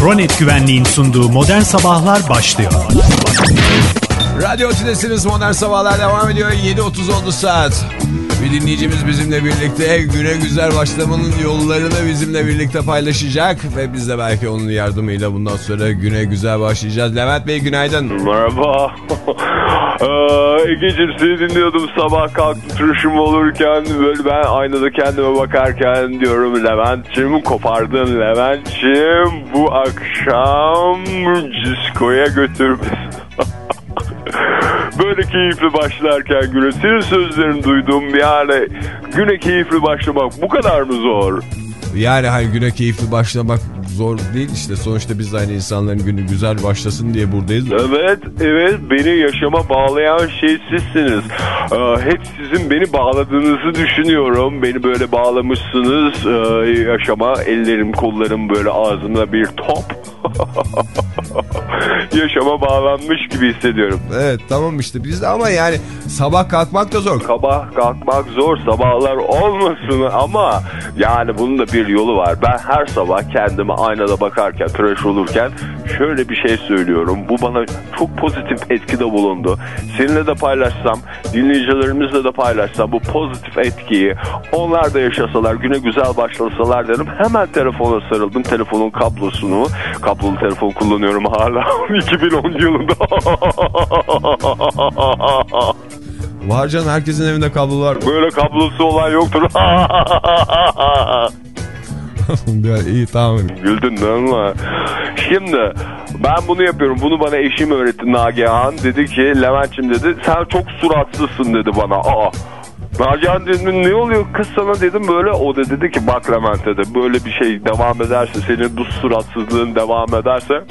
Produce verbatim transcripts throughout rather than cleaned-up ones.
Kronet Güvenliğin sunduğu Modern Sabahlar başlıyor. Radyo Tülesi'niz Modern Sabahlar devam ediyor. yedi otuz oldu saat. Bir dinleyicimiz bizimle birlikte güne güzel başlamanın yollarını bizimle birlikte paylaşacak. Ve biz de belki onun yardımıyla bundan sonra güne güzel başlayacağız. Levent Bey günaydın. Merhaba. ee, Egeciğim seni dinliyordum sabah kalktım turşum olurken. Böyle ben aynada kendime bakarken diyorum Levent'ciğim kopardın Levent'ciğim bu akşam diskoya götürmesin. Böyle keyifli başlarken güne senin sözlerini duydum yani güne keyifli başlamak bu kadar mı zor? Yani hani güne keyifli başlamak zor değil işte sonuçta biz aynı insanların günü güzel başlasın diye buradayız. Evet evet beni yaşama bağlayan şey sizsiniz. Ee, hep sizin beni bağladığınızı düşünüyorum. Beni böyle bağlamışsınız ee, yaşama ellerim kollarım böyle ağzımda bir top. Yaşama bağlanmış gibi hissediyorum. Evet tamam işte biz de ama yani sabah kalkmak da zor. Sabah kalkmak zor sabahlar olmasın ama yani bunun da bir yolu var. Ben her sabah kendime aynada bakarken tıraş olurken şöyle bir şey söylüyorum. Bu bana çok pozitif etkide bulundu. Seninle de paylaşsam dinleyicilerimizle de paylaşsam bu pozitif etkiyi onlar da yaşasalar güne güzel başlasalar derim. Hemen telefona sarıldım. Telefonun kablosunu kablolu telefon kullanıyorum hala. iki bin on yılında. Var canım herkesin evinde kablo var. Böyle kablosu olan yoktur. İyi tamam. Güldün değil mi? Şimdi ben bunu yapıyorum. Bunu bana eşim öğretti Nagihan. Dedi ki Levent'ciğim dedi sen çok suratsızsın dedi bana. Aa. Nagihan dedim ne oluyor kız sana dedim böyle. O da dedi ki bak Levent dedi böyle bir şey devam ederse senin bu suratsızlığın devam ederse.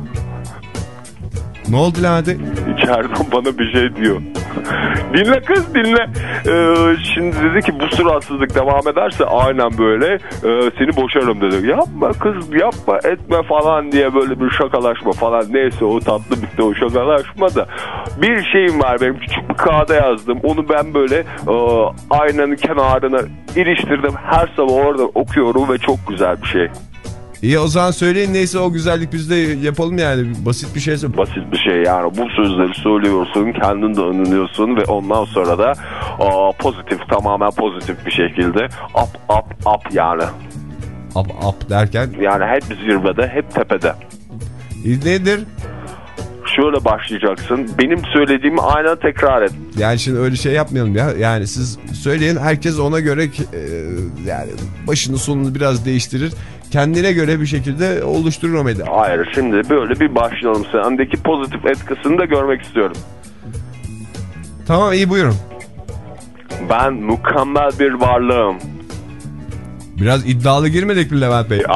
Ne oldu Levent'e? İçeriden bana bir şey diyor. Dinle kız dinle. Ee, şimdi dedi ki bu suratsızlık devam ederse aynen böyle e, seni boşarım dedi. Yapma kız yapma etme falan diye böyle bir şakalaşma falan. Neyse o tatlı bitti o şakalaşma da. Bir şeyim var benim küçük bir kağıda yazdım. Onu ben böyle e, aynanın kenarına iliştirdim. Her sabah orada okuyorum ve çok güzel bir şey. İyi o zaman söyleyin neyse o güzellik biz de yapalım yani basit bir şeyse. Basit bir şey yani bu sözleri söylüyorsun kendin de anlıyorsun ve ondan sonra da aa, pozitif tamamen pozitif bir şekilde up up up yani. Up up derken? Yani hep zirvede hep tepede. İyi nedir? Şöyle başlayacaksın benim söylediğimi aynen tekrar et. Yani şimdi öyle şey yapmayalım ya yani siz söyleyin herkes ona göre e, yani başını sonunu biraz değiştirir. Kendine göre bir şekilde oluşturur o medya. Hayır şimdi böyle bir başlayalım. Sendeki pozitif etkisini de görmek istiyorum. Tamam iyi buyurun. Ben mükemmel bir varlığım. Biraz iddialı girmedik mi Levent Bey?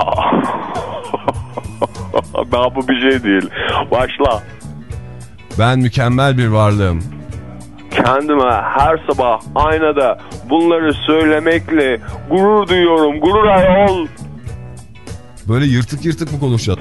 Daha bu bir şey değil. Başla. Ben mükemmel bir varlığım. Kendime her sabah aynada bunları söylemekle gurur duyuyorum. Gurur ayol. Böyle yırtık yırtık mı konuşacağız?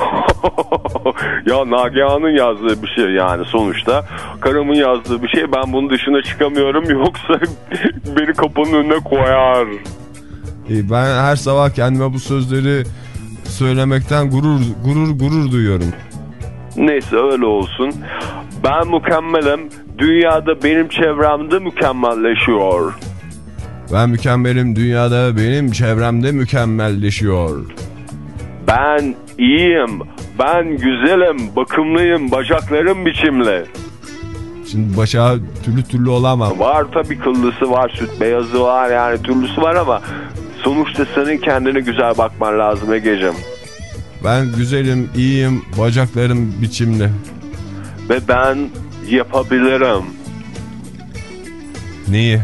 Ya Nagihan'ın yazdığı bir şey yani sonuçta. Karımın yazdığı bir şey ben bunun dışına çıkamıyorum yoksa beni kapının önüne koyar. Ben her sabah kendime bu sözleri söylemekten gurur gurur gurur duyuyorum. Neyse öyle olsun. Ben mükemmelim. Dünyada benim çevremde mükemmelleşiyor. Ben mükemmelim. Dünyada benim çevremde mükemmelleşiyor. Ben iyiyim. Ben güzelim. Bakımlıyım. Bacaklarım biçimli. Şimdi başa türlü türlü olamam. Var tabii kıllısı var. Süt beyazı var. Yani türlüsü var ama sonuçta senin kendine güzel bakman lazım Egeciğim. Ben güzelim, iyiyim. Bacaklarım biçimli. Ve ben yapabilirim. Neyi?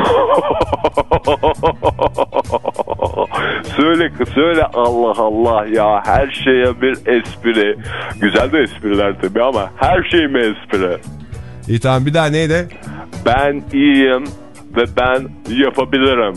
Söyle söyle Allah Allah ya her şeye bir espri. Güzel de espriler tabii ama her şey mi espri? İyi tamam bir daha neydi? Ben iyiyim ve ben yapabilirim.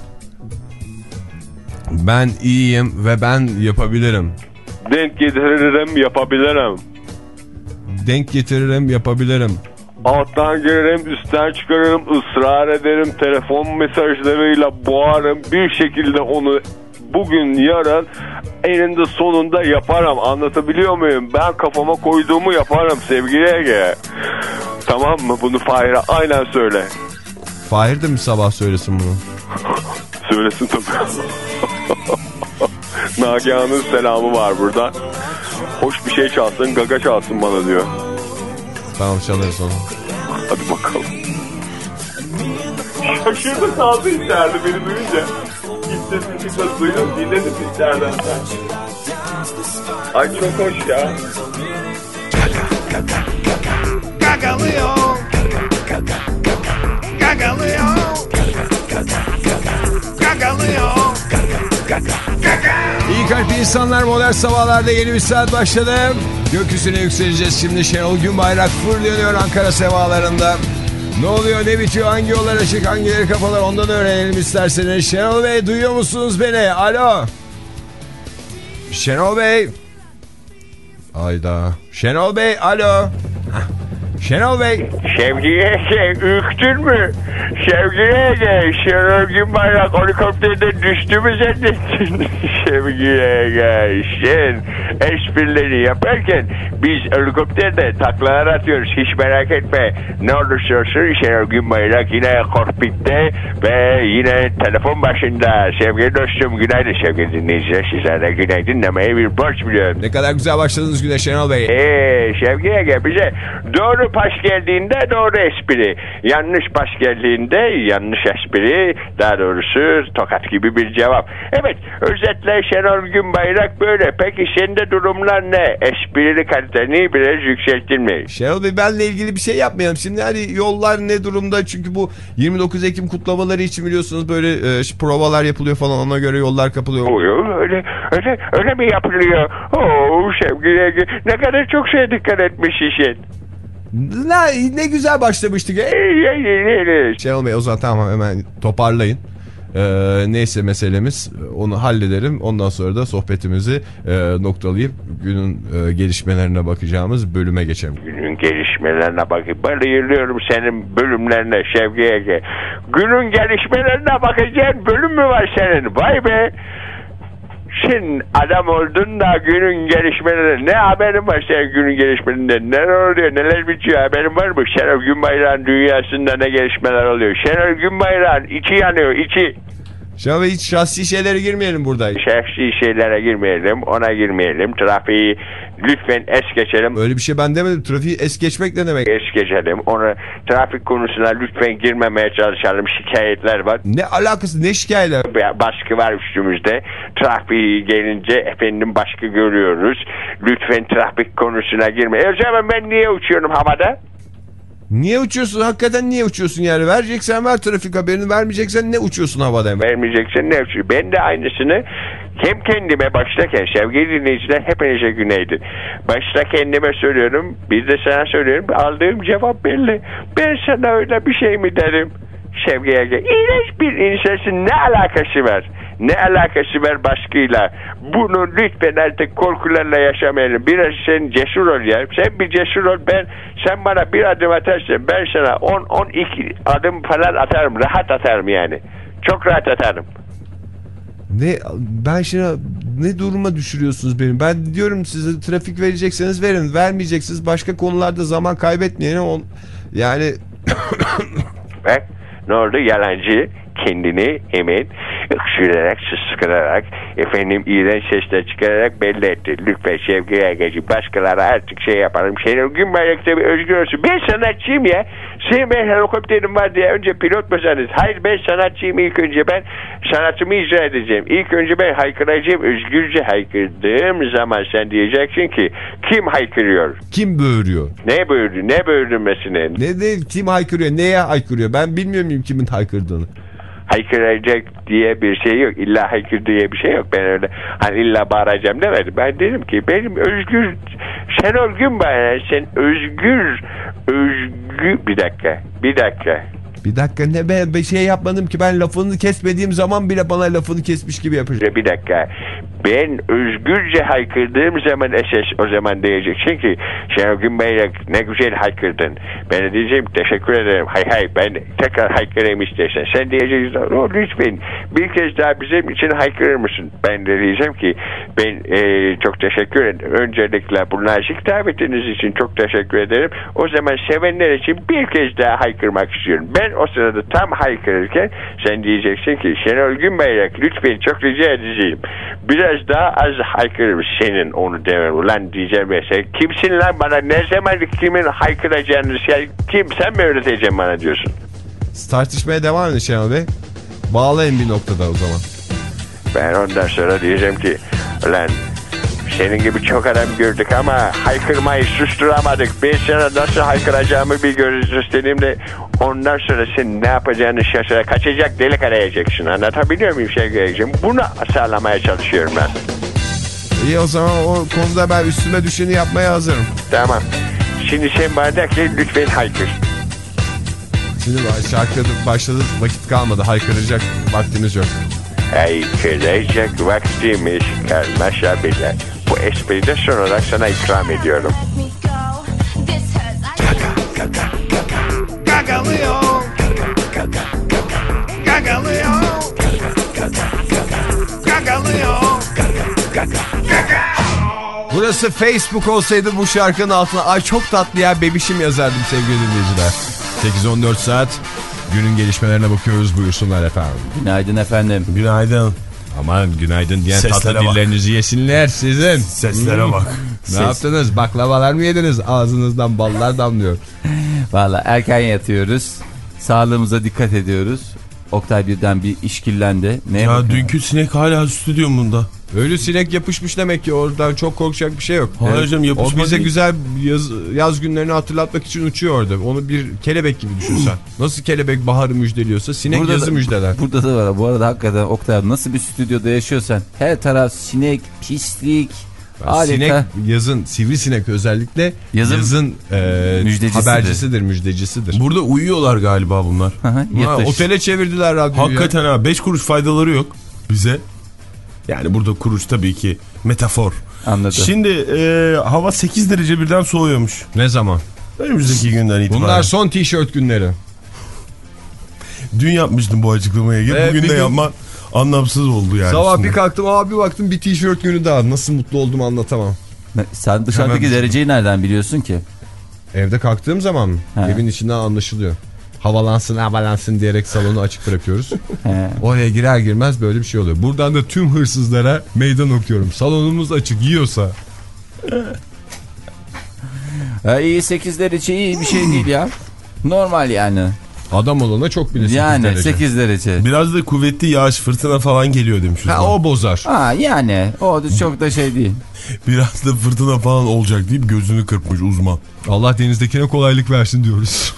Ben iyiyim ve ben yapabilirim. Denk getiririm yapabilirim. Denk getiririm yapabilirim. Alttan girerim, üstten çıkarırım, ısrar ederim, telefon mesajlarıyla boğarım, bir şekilde onu bugün yarın eninde sonunda yaparım. Anlatabiliyor muyum? Ben kafama koyduğumu yaparım sevgili Ege. Tamam mı? Bunu Fahir'e aynen söyle. Fahir de mi sabah söylesin bunu? Söylesin tabii. Nagihan'ın selamı var burada. Hoş bir şey çalsın, gaga çalsın bana diyor. Tamam, çalarız onu. Hadi bakalım. Şaşırdı kaldı içeride beni duyunca. Gittim çıkmadı duydum dinledim içeriden. Ay çok hoş ya. Gagalıyor. Gagalıyor. Gagalıyor. İyi kalpli insanlar, modern sabahlarda yeni bir saat başladı. Gökyüzüne yükseleceğiz şimdi. Şenol Günbayrak fırlanıyor Ankara semalarında. Ne oluyor, ne bitiyor, hangi yollar açık, hangileri kapalı, ondan öğrenelim isterseniz. Şenol Bey, duyuyor musunuz beni? Alo. Şenol Bey. Ayda. Şenol Bey, alo. Şenol Bey. Sevgiye şey, ürktün mü? Sevgiye de Şenol Günbayrak helikopterden düştü mü zannettin? Sevgiye gelsin. Esprileri yaparken biz helikopterde taklalar atıyoruz. Hiç merak etme. Ne olursa olsun Şenol Günbayrak yine kokpitte ve yine telefon başında. Sevgili dostum, günaydın sevgili dinleyiciler. Sizler de günaydın demeye bir borç biliyorum. Ne kadar güzel başladınız güne Şenol Bey. Eee Sevgiye gel bize. Doğru pas geldiğinde doğru espri. Yanlış pas geldiğinde yanlış espri. Daha doğrusu tokat gibi bir cevap. Evet, özetle Şenol Günbayrak böyle. Peki sende durumlar ne? Esprili kaliteni biraz yükselttin mi? Şenol Bey, benle ilgili bir şey yapmayalım. Şimdi hani yollar ne durumda? Çünkü bu yirmi dokuz Ekim kutlamaları için biliyorsunuz böyle e, provalar yapılıyor falan. Ona göre yollar kapılıyor. Oluyor öyle öyle öyle mi yapılıyor? Oo sevgili, ne kadar çok şey dikkat etmiş işin. Ne, ne güzel başlamıştık. Şenol Bey, o zaman tamam, hemen toparlayın. Ee, neyse meselemiz, onu hallederim. Ondan sonra da sohbetimizi e, noktalayıp günün e, gelişmelerine bakacağımız bölüme geçelim. Günün gelişmelerine bakayım. Bayılıyorum senin bölümlerine Şevki Ege. Günün gelişmelerine bakacağın bölüm mü var senin? Vay be! Sen adam oldun da günün gelişmelerine ne haberin var senin günün gelişmelerinden? Neler oluyor, neler bitiyor, haberin var mı? Şenol Günbayrak'ın dünyasında ne gelişmeler oluyor? Şenol Günbayrak'ın içi yanıyor, içi. Şenol Bey, hiç şahsi şeylere girmeyelim burada. Şahsi şeylere girmeyelim, ona girmeyelim. Trafiği lütfen es geçelim. Öyle bir şey ben demedim. Trafiği es geçmek ne demek? Es geçelim. Ona, trafik konusuna lütfen girmemeye çalışalım. Şikayetler var. Ne alakası, ne şikayetler? Baskı var üstümüzde. Trafiği gelince efendim baskı görüyoruz. Lütfen trafik konusuna girme. E o zaman ben niye uçuyorum havada? Niye uçuyorsun? Hakikaten niye uçuyorsun yani? Vereceksen ver trafik haberini, vermeyeceksen ne uçuyorsun havada hemen? Vermeyeceksen ne uçuyorsun? Ben de aynısını hem kendime başlarken sevgili dinleyiciler hepinize günaydın. Başta kendime söylüyorum, bir de sana söylüyorum. Aldığım cevap belli. Ben sana öyle bir şey mi derim? Sevgiye gel. İğrenç bir insansın, ne alakası var? Ne alakası var baskıyla? Bunu lütfen artık korkularla yaşamayalım. Biraz sen cesur ol ya. Sen bir cesur ol. Ben, sen bana bir adım atarsın, ben sana on on iki adım falan atarım. Rahat atarım yani. Çok rahat atarım. Ne, ben şimdi ne duruma düşürüyorsunuz beni? Ben diyorum size, trafik verecekseniz verin. Vermeyeceksiniz, başka konularda zaman kaybetmeyin. On, yani bak ne oldu, yalancı kendini hemen öksürerek, sıskırarak, efendim iğrenç sesler çıkararak belli etti. Lütfen Şevki Ergeci, başkaları artık şey yaparım. Şenol Günbayrak'ta bir özgür olsun. Ben sanatçıyım ya. Senin ben helikopterim var diye önce pilot musunuz? Hayır, ben sanatçıyım. İlk önce ben sanatımı icra edeceğim. İlk önce ben haykıracağım. Özgürce haykırdığım zaman sen diyeceksin ki kim haykırıyor? Kim böğürüyor? Ne böğürdü? Ne böğürülmesine? Ne de kim haykırıyor? Neye haykırıyor? Ben bilmiyor muyum kimin haykırdığını? Haykıracak diye bir şey yok. İlla haykır diye bir şey yok. Ben öyle hani illa bağıracağım demedim. Ben dedim ki benim özgür Şenol Günbayrak, sen özgür özgür bir dakika bir dakika bir dakika ne, ben bir şey yapmadım ki, ben lafını kesmediğim zaman bile bana lafını kesmiş gibi yapacak. Bir dakika Ben özgürce haykırdığım zaman esas o zaman diyeceksin ki Şenol Günbayrak ne güzel haykırdın. Ben de diyeceğim teşekkür ederim. Hay hay ben tekrar haykırayım istersen. Sen diyeceksin o, lütfen bir kez daha bizim için haykırır mısın? Ben de diyeceğim ki ben e, çok teşekkür ederim. Öncelikle bu nazik davetiniz için çok teşekkür ederim. O zaman sevenler için bir kez daha haykırmak istiyorum. Ben o sırada tam haykırırken sen diyeceksin ki Şenol Günbayrak lütfen çok rica edeceğim. Biraz daha az haykırır senin onu demem. Ulan diyeceğim ve sen kimsin lan bana ne zaman kimin haykıracağını sen, kim sen mi öğreteceksin bana diyorsun. Tartışmaya devam edin Şenol Bey. Bağlayın bir noktada o zaman. Ben ondan sonra diyeceğim ki ulan senin gibi çok adam gördük ama haykırmayı susturamadık. Ben sana nasıl haykıracağımı bir göstereyim de ondan sonra sen ne yapacağını şaşıra kaçacak delik arayacaksın. Anlatabiliyor muyum sevgili? Bunu sağlamaya çalışıyorum ben. İyi o zaman o konuda ben üstüme düşeni yapmaya hazırım. Tamam. Şimdi sen bana de ki lütfen haykır. Şimdi şarkıda başladı vakit kalmadı. Haykıracak vaktimiz yok. Haykıracak vaktimiz kalmasa bile. Bu espriyi de son olarak sana ikram ediyorum. Gagalıyor. Gagalıyor. Gagalıyor. Burası Facebook olsaydı bu şarkının altına ay çok tatlı ya bebişim yazardım sevgili dinleyiciler. sekiz on dört saat günün gelişmelerine bakıyoruz, buyursunlar efendim. Günaydın efendim. Günaydın. Aman günaydın diyen seslere tatlı bak. dillerinizi yesinler sizin. Seslere bak. Ne Ses. yaptınız? Baklavalar mı yediniz? Ağzınızdan ballar damlıyor. Valla erken yatıyoruz. Sağlığımıza dikkat ediyoruz. Oktay birden bir işkillendi. Neye Ya bakın? dünkü sinek hala stüdyomunda. Ölü sinek yapışmış demek ki, oradan çok korkacak bir şey yok. Hayır Evet, canım, yapışma o bize değil. güzel yaz, yaz günlerini hatırlatmak için uçuyor orada. Onu bir kelebek gibi düşünsen. Nasıl kelebek baharı müjdeliyorsa sinek Burada yazı da, müjdeler. Burada da var. Bu arada hakikaten Oktay nasıl bir stüdyoda yaşıyorsan her taraf sinek, pislik, Yani sinek adeta. yazın, sivrisinek özellikle Yazın yazın e, müjdecisidir. habercisidir, müjdecisidir. Burada uyuyorlar galiba bunlar. Ha, Ha, otele çevirdiler radyoyu. Hakikaten ha, beş kuruş faydaları yok bize. Yani burada kuruş tabii ki metafor. Anladım. Şimdi e, hava sekiz derece birden soğuyormuş. Ne zaman? Önümüzdeki günden itibaren. Bunlar son tişört günleri. Dün yapmıştım bu açıklamayı. Ee, Bugün bir de gün- yapman anlamsız oldu yani. Sabah şimdi. bir kalktım, abi baktım bir tişört günü daha. Nasıl mutlu olduğumu anlatamam. Ne- Sen dışarıdaki Hemen- dereceyi nereden biliyorsun ki? Evde kalktığım zaman mı? He. Evin içinden anlaşılıyor. Havalansın havalansın diyerek salonu açık bırakıyoruz. He. Oraya girer girmez böyle bir şey oluyor. Buradan da tüm hırsızlara meydan okuyorum. Salonumuz açık, yiyorsa. Ha, iyi sekiz derece iyi bir şey değil ya. Normal yani. Adam olana çok bile sekiz Yani derece. sekiz derece. Biraz da kuvvetli yağış, fırtına falan geliyor demiş. Ha, o bozar. Ha yani o da çok da şey değil. Biraz da fırtına falan olacak deyip gözünü kırpmış uzman. Allah denizdekine kolaylık versin diyoruz.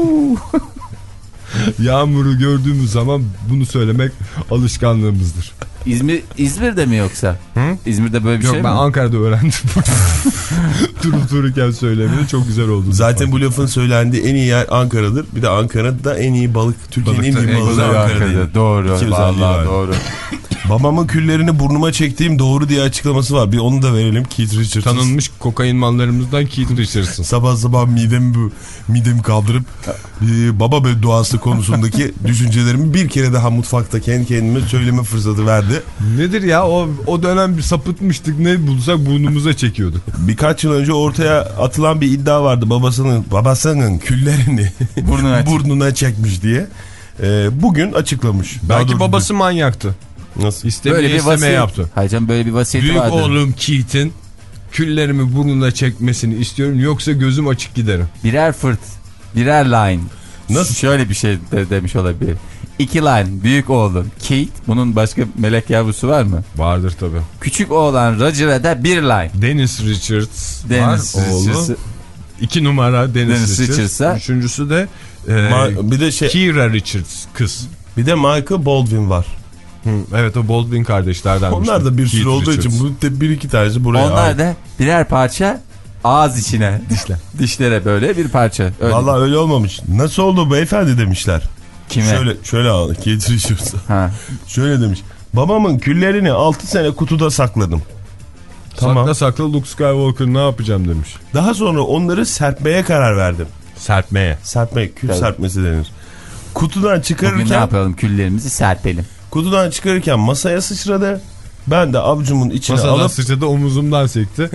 Yağmuru gördüğümüz zaman bunu söylemek alışkanlığımızdır. İzmir İzmir'de mi yoksa? Hı? İzmir'de böyle bir Yok, şey ben mi? Ankara'da öğrendim. Durup dururken söylemeni çok güzel oldu. Zaten bu lafın söylendiği en iyi yer Ankara'dır. Bir de Ankara'da en iyi balık, Türkiye'nin en Balıkta iyi en balığı güzel Ankara'da. Doğru. İki özelliği var. Vallahi doğru. Babamın küllerini burnuma çektiğim doğru diye açıklaması var. Bir onu da verelim. Keith Richards. Tanınmış kokain manlarımızdan Keith Richards'ın. Sabah sabah midemi, bu, midemi kaldırıp e, baba bedduası konusundaki düşüncelerimi bir kere daha mutfakta kendi kendime söyleme fırsatı verdi. Nedir ya, o o dönem bir sapıtmıştık, ne bulsak burnumuza çekiyorduk. Birkaç yıl önce ortaya atılan bir iddia vardı, babasının babasının küllerini Burnuna, burnuna çekmiş diye. E, bugün açıklamış. Daha Belki doğrusu- babası manyaktı. Nasıl? İstemeye böyle bir istemeye vasiyet yaptı. Hayır canım, böyle bir vasiyeti Büyük vardı. oğlum Keith'in küllerimi burnuna çekmesini istiyorum, yoksa gözüm açık giderim. Birer fırt, birer line. Nasıl? Şöyle bir şey de demiş olabilir. İki line, büyük oğlum Kate, bunun başka melek yavrusu var mı? Vardır tabii. Küçük oğlan Roger'a da bir line. Dennis Richards Dennis var, oğlu. Richards. İki numara Dennis, Dennis Richards. Richards'a. Üçüncüsü de e, Ma- bir de şey, Kira Richards, kız. bir de Michael Baldwin var. Hı, evet, o Baldwin kardeşlerden. Onlar da bir sürü olduğu için bu te- bir iki tanesi buraya Onlar ait. da birer parça ağız içine. Dişler. Dişlere böyle bir parça. Öyle. Vallahi öyle olmamış. Nasıl oldu beyefendi demişler. Kime? Şöyle şöyle al. Keith Richards. Ha. Şöyle demiş. Babamın küllerini altı sene kutuda sakladım. Tamam. Tamam. Sakla sakla Luke Skywalker ne yapacağım demiş. Daha sonra onları serpmeye karar verdim. Serpmeye. Serpme, kül Evet. serpmesi denir. Kutudan Bugün ne çıkarırken yapalım, küllerimizi serpelim. kutudan çıkarırken masaya sıçradı. Ben de avucumun içine Masadan alıp sıçradı, omuzumdan sekti.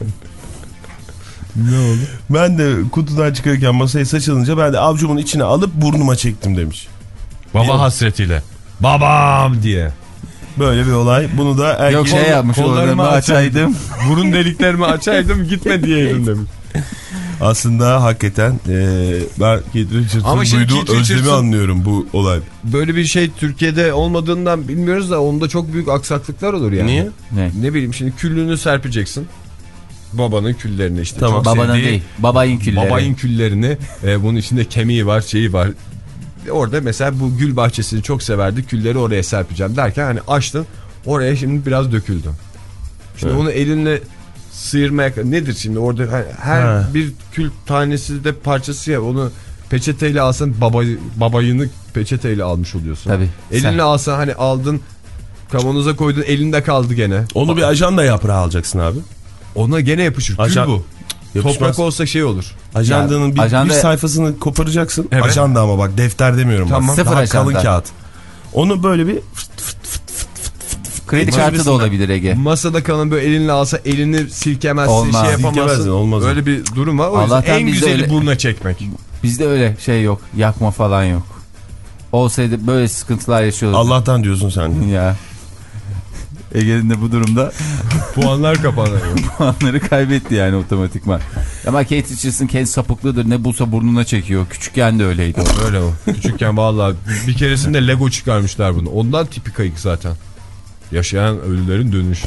Ne oldu? ben de kutudan çıkarırken masaya saçılınca ben de avucumun içine alıp burnuma çektim demiş. Baba Bir- hasretiyle. Babam diye. Böyle bir olay. Bunu da erkeğin... Yok şey yapmış, kollarımı açaydım. Burun deliklerimi açaydım gitme diyeydim demiş. Aslında hakikaten e, ben Keith Richards'ın Ama şimdi duyduğu Keith özlemi Richards'ın- anlıyorum bu olay. Böyle bir şey Türkiye'de olmadığından bilmiyoruz da onda çok büyük aksaklıklar olur yani. Niye? Ne? Ne bileyim şimdi küllüğünü serpeceksin. Babanın küllerini işte. Tamam. Çok Babanın sevdiği değil, babayın külleri. Babayın küllerini. E, bunun içinde kemiği var, şeyi var. Orada mesela bu gül bahçesini çok severdi. Külleri oraya serpeceğim derken hani açtın. Oraya şimdi biraz döküldü. Şimdi Evet. onu elinle sıyırmaya... Nedir şimdi orada her, her Ha. bir kül tanesi de parçası ya, onu peçeteyle alsan baba, babayını peçeteyle almış oluyorsun. Tabii. Elinle Sen- alsan hani aldın kavanoza koydun, elinde kaldı gene. Onu bir ajanda yaprağı alacaksın abi. Ona gene yapışır. Kül Ajan- bu. Yapışmaz. Toprak olsa şey olur. Ajandanın bir, ajanda- bir sayfasını koparacaksın. Evet. Ajanda ama bak defter demiyorum. Tamam. Bak. Sıfır Daha ajanda. kalın kağıt. Onu böyle bir Kredi kartı da olabilir Ege. Masada kalan böyle elinle alsa elini silkemezsin, Olmaz. şey yapamazsın. Silkemezsin, olmaz. Öyle bir durum var. O yüzden Allah'tan en bizde güzeli öyle- burnuna çekmek. Bizde öyle şey yok. Yakma falan yok. Olsaydı böyle sıkıntılar yaşıyorduk. Allah'tan diyorsun sen. Ya. Ege'nin de bu durumda Puanlar kapanıyor. puanları kaybetti yani otomatikman. Ama Kate Richards'ın kendi sapıklığıdır. Ne bulsa burnuna çekiyor. Küçükken de öyleydi. Öyle o. Küçükken vallahi bir keresinde Lego çıkarmışlar bunu. Ondan tipi kayık zaten. Yaşayan ölülerin dönüşü.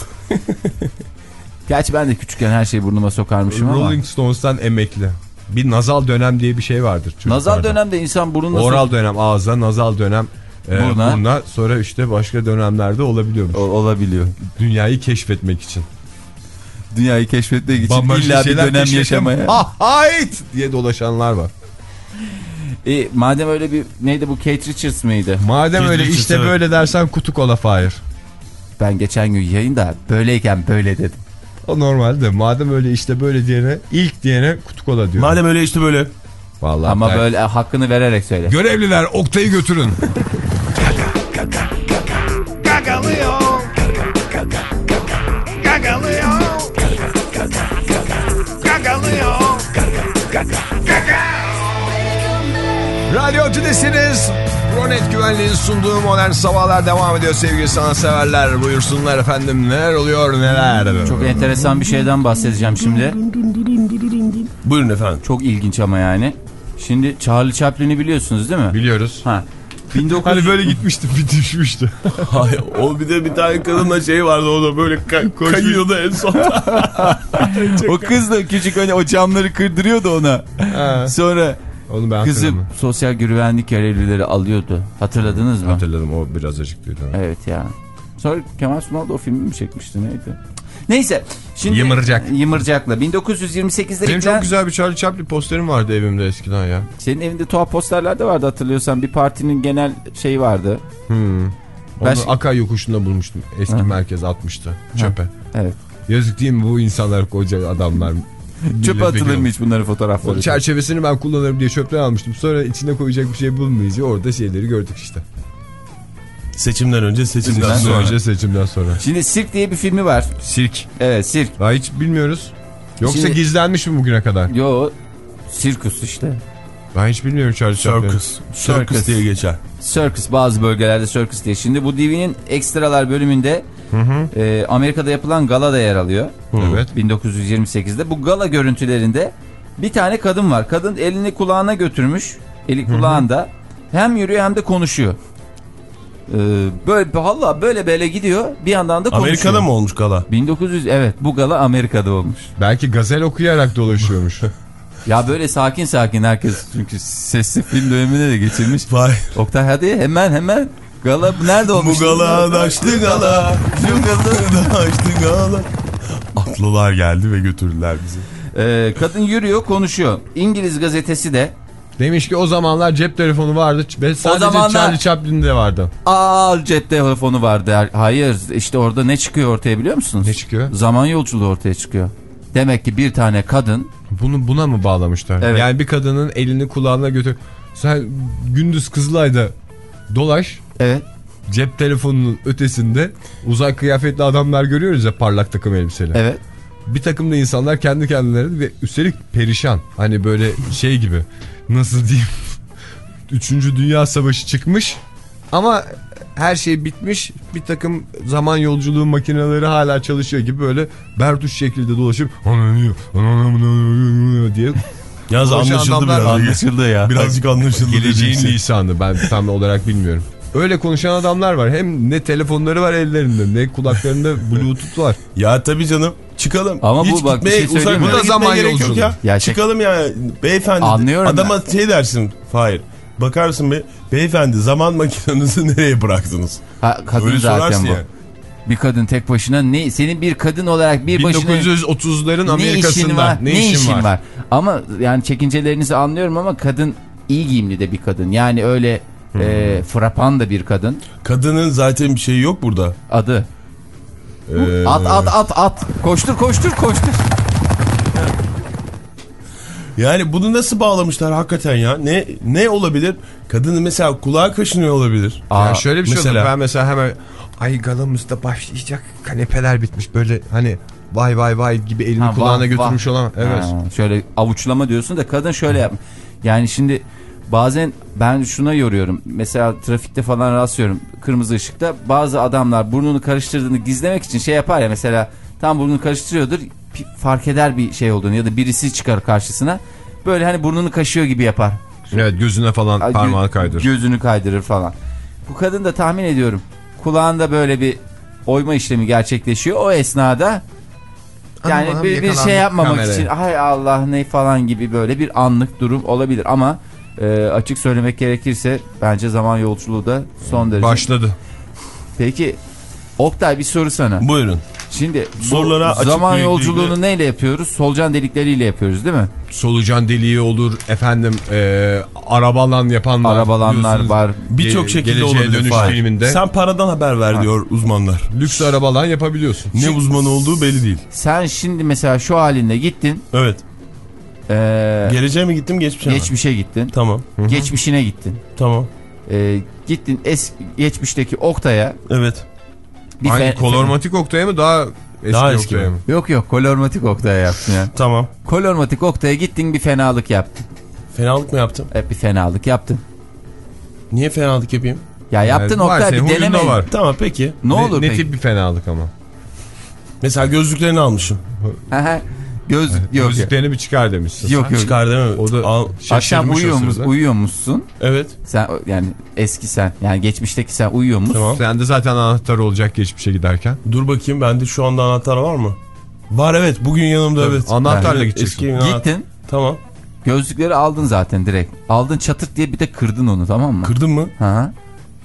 Gerçi ben de küçükken her şeyi burnuma sokarmışım ama. Rolling Stones'tan emekli. Bir nazal dönem diye bir şey vardır çocuklarda. Nazal dönemde insan burnuna Oral sok- dönem ağza, nazal dönem e, Burna. burna. Sonra işte başka dönemlerde olabiliyormuş. O- olabiliyor. Dünyayı keşfetmek için. Dünyayı keşfetmek için Bambaşka illa bir şeyler dönem keşfetmem. yaşamaya. Ha hayt diye dolaşanlar var. E, madem öyle bir neydi bu, Kate Richards mıydı? Madem Keith öyle Richards, işte evet. böyle dersen kutu kola Fahir. Ben geçen gün yayında böyleyken böyle dedim. O normalde. Madem öyle işte böyle diyene, ilk diyene kutu kola diyor. Madem öyle işte böyle. Vallahi Ama ben- böyle hakkını vererek söyle. Görevliler Oktay'ı götürün. Gagalıyor. Gagalıyor. Gagalıyor. Radyo Tülesi'niz. Ronet Güvenliği'nin sunduğu Modern Sabahlar devam ediyor sevgili sanatseverler. Buyursunlar efendim, neler oluyor neler. Çok enteresan bir şeyden bahsedeceğim şimdi. Buyurun efendim. Çok ilginç ama yani. Şimdi Charlie Chaplin'i biliyorsunuz değil mi? Biliyoruz. Ha. bin dokuz yüz Hani böyle gitmişti bir düşmüştü. Hayır, o bir de bir tane kadınla şey vardı, o da böyle ka- kayıyordu en son. O kız da küçük, hani o camları kırdırıyordu ona. Ha. Sonra Onu ben kızı hatırladım. sosyal güvenlik görevlileri alıyordu. Hatırladınız mı? Hatırladım, o biraz acıklıydı. Evet ya. Sonra Kemal Sunal da o filmi mi çekmişti, neydi? Neyse. Şimdi Yımırcak. Yımırcak'la bin dokuz yüz yirmi sekizde Benim ilgilen... çok güzel bir Charlie Chaplin posterim vardı evimde eskiden ya. Senin evinde tuhaf posterler de vardı hatırlıyorsan. Bir partinin genel şeyi vardı. Hmm. Onu Ben- Akay yokuşunda bulmuştum. Eski Ha. merkez atmıştı çöpe. Evet. Yazık değil mi bu insanlar, koca adamlar. Çöpe atılır mı hiç bunların fotoğrafları? O çerçevesini ben kullanırım diye çöpten almıştım. Sonra içine koyacak bir şey bulmayınca orada şeyleri gördük işte. Seçimden önce, seçimden Seçimden sonra. Önce seçimden sonra. Şimdi Sirk diye bir filmi var. Sirk. Evet, Sirk. Daha hiç bilmiyoruz. Yoksa Şimdi- gizlenmiş mi bugüne kadar? Yo, Sirkus işte. Ben hiç bilmiyorum Charlie Chaplin. Circus. Circus diye geçer. Circus, bazı bölgelerde Circus diye. Şimdi bu D V D'nin ekstralar bölümünde Hı hı. e, Amerika'da yapılan gala da yer alıyor. Evet. bin dokuz yüz yirmi sekizde. Bu gala görüntülerinde bir tane kadın var. Kadın elini kulağına götürmüş. Eli kulağında. Hem yürüyor hem de konuşuyor. Ee, böyle valla böyle böyle gidiyor. Bir yandan da konuşuyor. Amerika'da mı olmuş gala? bin dokuz yüz, evet, bu gala Amerika'da olmuş. Belki gazel okuyarak dolaşıyormuş. Ya böyle sakin sakin herkes, çünkü sesli film dönemine de geçirmiş. Vay. Oktay hadi hemen hemen. Gala nerede olmuş? Bu gala daştı gala. Şu gala daştı gala. Atlılar geldi ve götürdüler bizi. Ee, kadın yürüyor, konuşuyor. İngiliz gazetesi de Demiş ki o zamanlar cep telefonu vardı ve sadece zamanlar... Charlie Chaplin'de vardı. Aa, cep telefonu vardı. Hayır, işte orada ne çıkıyor ortaya biliyor musunuz? Ne çıkıyor? Zaman yolculuğu ortaya çıkıyor. Demek ki bir tane kadın... Bunu buna mı bağlamışlar? Evet. Yani bir kadının elini kulağına götür. Sen gündüz Kızılay'da dolaş. Evet. Cep telefonunun ötesinde uzak kıyafetli adamlar görüyoruz ya, parlak takım elbiseli. Evet. Bir takım da insanlar kendi kendilerine ve üstelik perişan. Hani böyle şey gibi, nasıl diyeyim, Üçüncü Dünya Savaşı çıkmış ama her şey bitmiş. Bir takım zaman yolculuğu makineleri hala çalışıyor gibi böyle bertuş şekilde dolaşıp diye. Yalnız anlaşıldı biraz. Anlaşıldı ya. Birazcık anlaşıldı. Geleceğin şey. lisanı, ben tam olarak bilmiyorum. Öyle konuşan adamlar var. Hem ne telefonları var ellerinde, ne kulaklarında bluetooth var. Ya tabii canım. Çıkalım. Ama Hiç bu bak, gitmeye, bir şey söyleyeyim mi? uzak Bu da zaman gerek yok yolculuğu. ya. Ya şey- Çıkalım yani beyefendi. Anlıyorum adama ben. şey dersin. Hayır. Bakarsın be, beyefendi zaman makinenizi nereye bıraktınız? Ha, kadın Öyle zaten sorarsın bu. yani. Bir kadın tek başına ne, senin bir kadın olarak bir bin başına dokuz yüz otuzların ne Amerika'sında işin var? ne, Ne işin, işin var? var? Ama yani çekincelerinizi anlıyorum ama kadın iyi giyimli de bir kadın. Yani öyle Hmm. e, frapan da bir kadın. Kadının zaten bir şeyi yok burada. Adı. Ee, At at at at. Koştur koştur koştur. Yani bunu nasıl bağlamışlar hakikaten ya? Ne ne olabilir? Kadının mesela kulağı kaşınıyor olabilir. Aa, Ya şöyle bir şey mesela- oldu. Ben mesela hemen ay galamızda başlayacak, kanepeler bitmiş. Böyle hani vay vay vay gibi elini Ha, kulağına vah, götürmüş vah. olan. Evet. Ha, şöyle avuçlama diyorsun da kadın şöyle yapmış. Yani şimdi bazen ben şuna yoruyorum. Mesela trafikte falan rastlıyorum. Kırmızı ışıkta bazı adamlar burnunu karıştırdığını gizlemek için şey yapar ya, mesela tam burnunu karıştırıyordur, fark eder bir şey olduğunu ya da birisi çıkar karşısına. Böyle hani burnunu kaşıyor gibi yapar. Evet, gözüne falan Gö- parmağını kaydırır. Gözünü kaydırır falan. Bu kadın da tahmin ediyorum kulağında böyle bir oyma işlemi gerçekleşiyor. O esnada yani Aman, bir, bir yakalandık şey yapmamak kameraya. için hay Allah ne falan gibi böyle bir anlık durum olabilir ama e, açık söylemek gerekirse bence zaman yolculuğu da son derece. Başladı. Peki Oktay, bir soru sana. Buyurun. Şimdi Sorulara açık zaman yüreklilikle- yolculuğunu neyle yapıyoruz? Solucan delikleriyle yapıyoruz değil mi? Solucan deliği olur efendim, e, arabalan yapan var. Arabalanlar biliyorsunuz. var. Birçok Ge- şekilde Geleceğe olabilir. Dönüş Fahir. filminde. Sen paradan haber ver diyor uzmanlar. Lüks arabalan yapabiliyorsun. Ne uzmanı olduğu belli değil. Sen şimdi mesela şu halinde gittin. Evet. E, Geleceğe mi gittim geçmişe mi? geçmişe gittin. Tamam. Geçmişine gittin. Tamam. E, gittin es geçmişteki Oktay'a. Evet. Bir Hangi fe- kolormatik Oktay'a mı, daha eski Daha eski Oktay'a mi? mı? Yok yok, kolormatik Oktay'a yaptın ya. Tamam. Kolormatik Oktay'a gittin, bir fenalık yaptın. Fenalık mı yaptım? Hep bir fenalık yaptın. Niye fenalık yapayım? Ya yaptın var, Oktay, senin bir huyunda deneme. var. Tamam peki. Ne, olur ne peki? tip bir fenalık ama? Mesela gözlüklerini almışım. Göz yok yok. Gözlüklerini bir çıkar demişsin. Yok yok. Çıkar değil mi? O da Al. Akşam şaşırmış uyuyor o musun? sırada. Uyuyormuşsun. Evet. Sen yani eski sen, yani geçmişteki sen uyuyor musun? Tamam. Sende zaten anahtar olacak geçmişe giderken. Dur bakayım, bende şu anda anahtar var mı? Var, evet. Bugün yanımda. Tabii, Evet. anahtarla Yani gideceksin. eski evin anahtar- Gittin. Tamam. Gözlükleri aldın zaten direkt. Aldın çatırt diye bir de kırdın onu, tamam mı? Kırdın mı? Ha.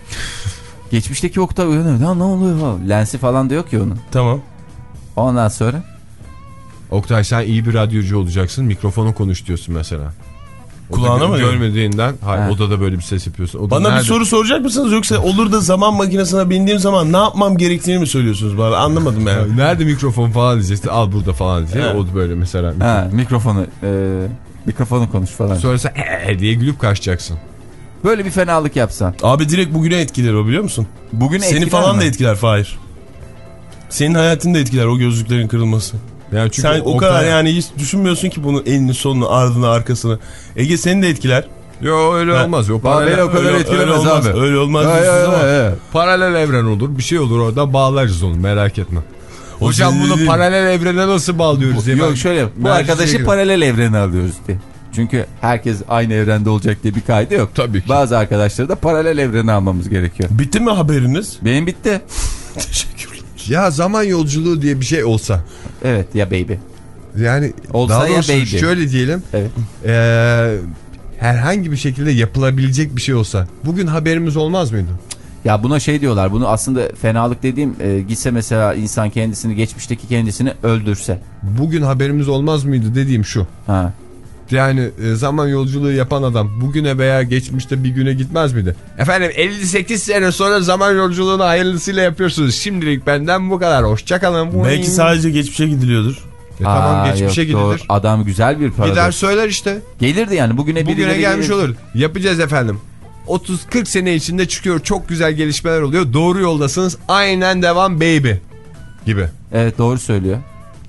Geçmişteki Oktay uyanıyor. Ya ne oluyor? Lensi falan da yok ya onun. Tamam. Ondan sonra Oktay, sen iyi bir radyocu olacaksın. Mikrofona konuş diyorsun mesela. Kulağına Oda mı diyorum? görmediğinden, hayır, Ha. odada böyle bir ses yapıyorsun. Oda Bana nerede? bir soru soracak mısınız, yoksa olur da zaman makinesine bindiğim zaman ne yapmam gerektiğini mi söylüyorsunuz bana? Anlamadım Ya, yani. nerede mikrofon falan diyeceksin. Al burada falan diyeceksin. Evet. O da böyle mesela. ha, mikrofonu e, mikrofonu konuş falan. Sonra sen ee diye gülüp kaçacaksın. Böyle bir fenalık yapsan. Abi direkt bugüne etkiler o, biliyor musun? Bugün Seni etkiler falan mi? da etkiler Fahir. Senin hayatını da etkiler o gözlüklerin kırılması. Yani çünkü Sen o Oktay- kadar yani hiç düşünmüyorsun ki bunun elini, sonunu, ardını, arkasını. Ege seni de etkiler. Yo öyle Ha. olmaz. O Beni paralel, o kadar Öyle- etkilemez öyle olmaz, abi. Öyle olmaz. Ay, diyorsunuz ay, ama. ay, ay. paralel evren olur. Bir şey olur, orada bağlarız onu, merak etme. Hocam senin bunu dediğin- paralel evrene nasıl bağlıyoruz diye. Yok ben- şöyle, bu Merkez'e arkadaşı girdim. paralel evrene alıyoruz diye. Çünkü herkes aynı evrende olacak diye bir kaydı yok. Tabii ki. Bazı arkadaşları da paralel evrene almamız gerekiyor. Bitti mi haberiniz? Benim bitti. Teşekkürler. Ya zaman yolculuğu diye bir şey olsa. Evet ya baby. Yani Olsa daha ya doğrusu baby. şöyle diyelim. Evet. Ee, herhangi bir şekilde yapılabilecek bir şey olsa. Bugün haberimiz olmaz mıydı? Ya buna şey diyorlar, bunu aslında fenalık dediğim e, gitse mesela insan kendisini, geçmişteki kendisini öldürse. Bugün haberimiz olmaz mıydı dediğim şu. Ha. Yani e, zaman yolculuğu yapan adam bugüne veya geçmişte bir güne gitmez miydi? Efendim elli sekiz sene sonra zaman yolculuğunu hayırlısıyla yapıyorsunuz. Şimdilik benden bu kadar. Hoşçakalın. Belki sadece geçmişe gidiliyordur. E, tamam Aa, geçmişe yok, doğru. gidilir. Adam güzel bir paradoks. Gider söyler işte. Gelirdi yani bugüne birileri Bugüne gelmiş gelir. olur. Yapacağız efendim. otuz kırk sene içinde çıkıyor. Çok güzel gelişmeler oluyor. Doğru yoldasınız. Aynen devam baby gibi. Evet doğru söylüyor.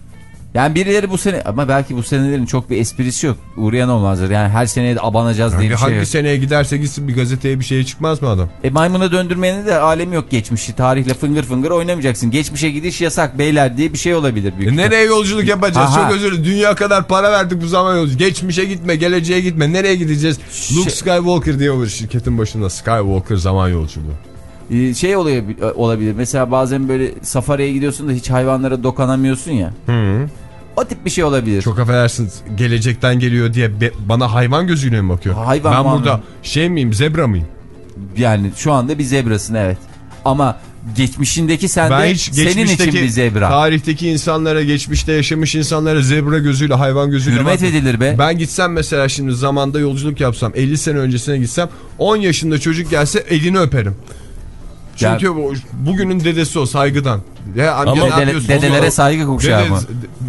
Yani birileri bu sene ama belki bu senelerin çok bir esprisi yok. Uğrayan olmazdır. Yani her seneye de abanacağız Yani diye bir şey hangi yok. seneye giderse gitsin bir gazeteye bir şeye çıkmaz mı adam? E maymuna döndürmenin de alemi yok geçmişi. Tarihle fıngır fıngır oynamayacaksın. Geçmişe gidiş yasak beyler diye bir şey olabilir. Büyük E nereye yolculuk yapacağız? Aha. Çok özür dilerim. Dünya kadar para verdik bu zaman yolculuk. Geçmişe gitme, geleceğe gitme. Nereye gideceğiz? Şey... Luke Skywalker diye olur şirketin başında. Skywalker zaman yolculuğu. Ee, şey oluyor, olabilir. Mesela bazen böyle safariye gidiyorsun da hiç hayvanlara dokunamıyorsun ya. Hı. O tip bir şey olabilir. Çok affedersiniz gelecekten geliyor diye be, bana hayvan gözüyle mi bakıyor? Hayvan ben muamele. burada şey miyim, zebra mıyım? Yani şu anda bir zebrasın evet. Ama geçmişindeki sen Ben de hiç senin için bir zebra. Tarihteki insanlara, geçmişte yaşamış insanlara zebra gözüyle, hayvan gözüyle hürmet bakmıyorum. edilir be. Ben gitsem mesela şimdi zamanda yolculuk yapsam, elli sene öncesine gitsem, on yaşında çocuk gelse elini öperim. Çünkü ya, bugünün dedesi o, saygıdan. Ya, ama dede, dedelere saygı kuşağı Dede, mı?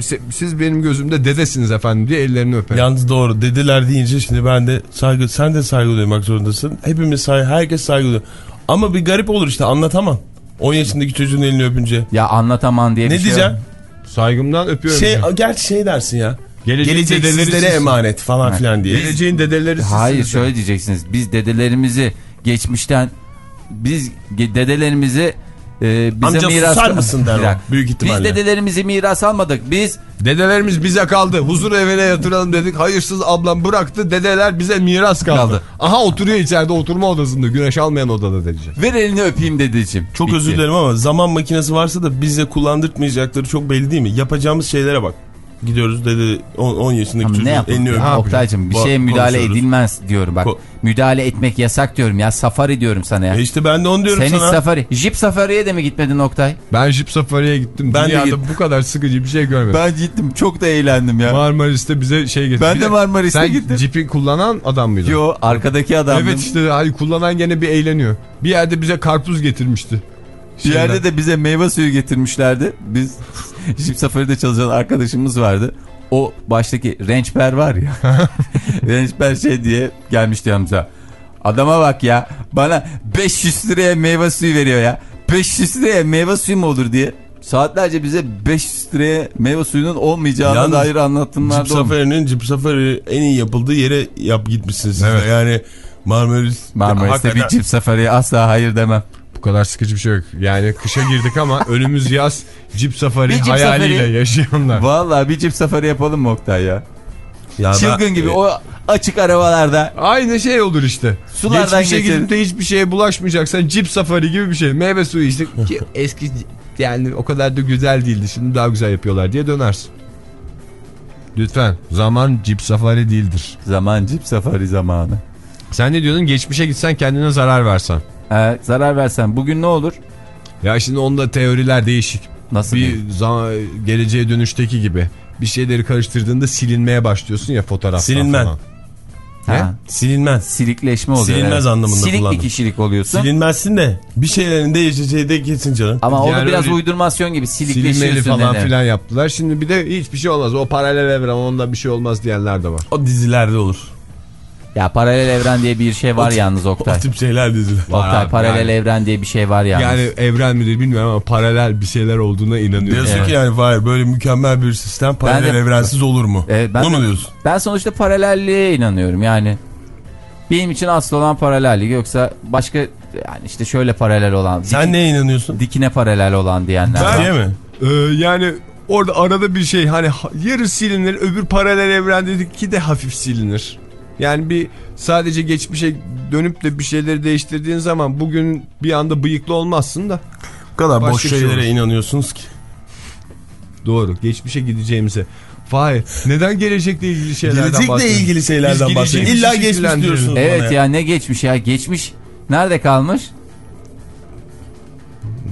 Siz benim gözümde dedesiniz efendim diye ellerini öperim. Yalnız doğru, dedeler deyince şimdi ben de saygı, sen de saygı duymak zorundasın. Hepimiz saygı, herkes saygı duyuyor. Ama bir garip olur işte, anlatamam. on yaşındaki çocuğun elini öpünce. Ya anlataman diye ne bir şey diyeceğim? Saygımdan öpüyorum. Şey, gerçi şey dersin ya. Geleceğin Gelecek sizlere emanet falan filan diye. Geleceğin dedeleri sizsiniz. Hayır şöyle diyeceksiniz. Biz dedelerimizi geçmişten biz dedelerimizi e, bize amca miras susar mısın der o, büyük ihtimalle. Biz dedelerimizi miras almadık. Biz dedelerimiz bize kaldı. Huzur evine yatıralım dedik. Hayırsız ablam bıraktı. Dedeler bize miras kaldı. kaldı. Aha oturuyor içeride oturma odasında. Güneş almayan odada diyecek. Ver elini öpeyim dedeciğim. Çok Bitti. özür dilerim ama zaman makinesi varsa da bize kullandırtmayacakları çok belli değil mi? Yapacağımız şeylere bak. Gidiyoruz dede on yaşındaki ama çocuğun elini öpüyor. Oktay'cığım bir şeye müdahale edilmez diyorum bak. Ko müdahale etmek yasak diyorum ya. Safari diyorum sana ya. E işte ben de onu diyorum Senin sana. safari. Jip safariye de mi gitmedin Oktay? Ben jip safariye gittim. Ben Dünyada de bu kadar sıkıcı bir şey görmedim. Ben gittim. Çok da eğlendim ya. Marmaris'te bize şey getirdi. Ben de Marmaris'te sen gittim. Sen jipi kullanan adam mıydın? Yo arkadaki adamdım. Evet işte hani kullanan gene bir eğleniyor. Bir yerde bize karpuz getirmişti. Bir yerde de bize meyve suyu getirmişlerdi. Biz jip safaride çalışan arkadaşımız vardı. O baştaki rençber var ya. rençber şey diye gelmişti yanımıza. Adama bak ya. Bana beş yüz liraya meyve suyu veriyor ya. beş yüz liraya meyve suyu mu olur diye. Saatlerce bize beş yüz liraya meyve suyunun olmayacağına yalnız dair anlatımlar. Jip safarinin Jip safari en iyi yapıldığı yere yap gitmişsiniz. Evet. Yani Marmaris. Marmaris'te bir jip safariye asla hayır demem. Bu kadar sıkıcı bir şey yok. Yani kışa girdik ama önümüz yaz, jip safari Bir jip hayaliyle safari. yaşayanlar. Vallahi bir jip safari yapalım mı Oktay ya? Ya Çılgın ben, gibi e, o açık arabalarda. Aynı şey olur işte. Sulardan Geçmişe geçelim. gidip de hiçbir şeye bulaşmayacaksan jip safari gibi bir şey. Meyve suyu işte ki eski yani o kadar da güzel değildi. Şimdi daha güzel yapıyorlar diye dönersin. Lütfen zaman jip safari değildir. Zaman jip safari zamanı. Sen ne diyordun? Geçmişe gitsen kendine zarar versen. Ee, zarar versen bugün ne olur? Ya şimdi onda teoriler değişik. Nasıl bir değil? zaman, geleceğe dönüşteki gibi. Bir şeyleri karıştırdığında silinmeye başlıyorsun ya fotoğraftan Silinmen. falan. Ha? Silinmez. Silikleşme oluyor. Silinmez evet. anlamında Silik kullandım. bir kişilik oluyorsun. Silinmezsin de bir şeylerin değişeceği de kesin canım. Ama Yani onu biraz öyle uydurmasyon gibi silinmeli silikleşiyorsun. falan dedi. filan yaptılar. Şimdi bir de hiçbir şey olmaz. O paralel evren, onda bir şey olmaz diyenler de var. O dizilerde olur. Ya paralel evren diye bir şey var o yalnız O Oktay. tip şeyler diziler. Oktay Var abi, paralel yani. evren diye bir şey var yalnız. Yani evren midir bilmiyorum ama paralel bir şeyler olduğuna inanıyorum. Diyorsun Evet. ki yani Fahir böyle mükemmel bir sistem paralel de, evrensiz olur mu? Evet, ben Bunu de, mu diyorsun? Ben sonuçta paralelliğe inanıyorum yani. Benim için asıl olan paralellik, yoksa başka yani işte şöyle paralel olan. Sen dikin, neye inanıyorsun? Dikine paralel olan diyenler var. Diye mi? Ee, yani orada arada bir şey hani yarı silinir, öbür paralel evrendeki de hafif silinir. Yani bir sadece geçmişe dönüp de bir şeyleri değiştirdiğin zaman bugün bir anda bıyıklı olmazsın da. Bu kadar Başka boş bir şey şeylere olur. inanıyorsunuz ki. Doğru. Geçmişe gideceğimize. Vay, neden gelecekle ilgili şeylerden bahsediyorsun? Gelecekle ilgili şeylerden Biz bahsediyorsun. geleceğimizi İlla geçmiş şekillendirelim. diyorsunuz Evet bana ya. ya ne geçmiş ya, geçmiş nerede kalmış?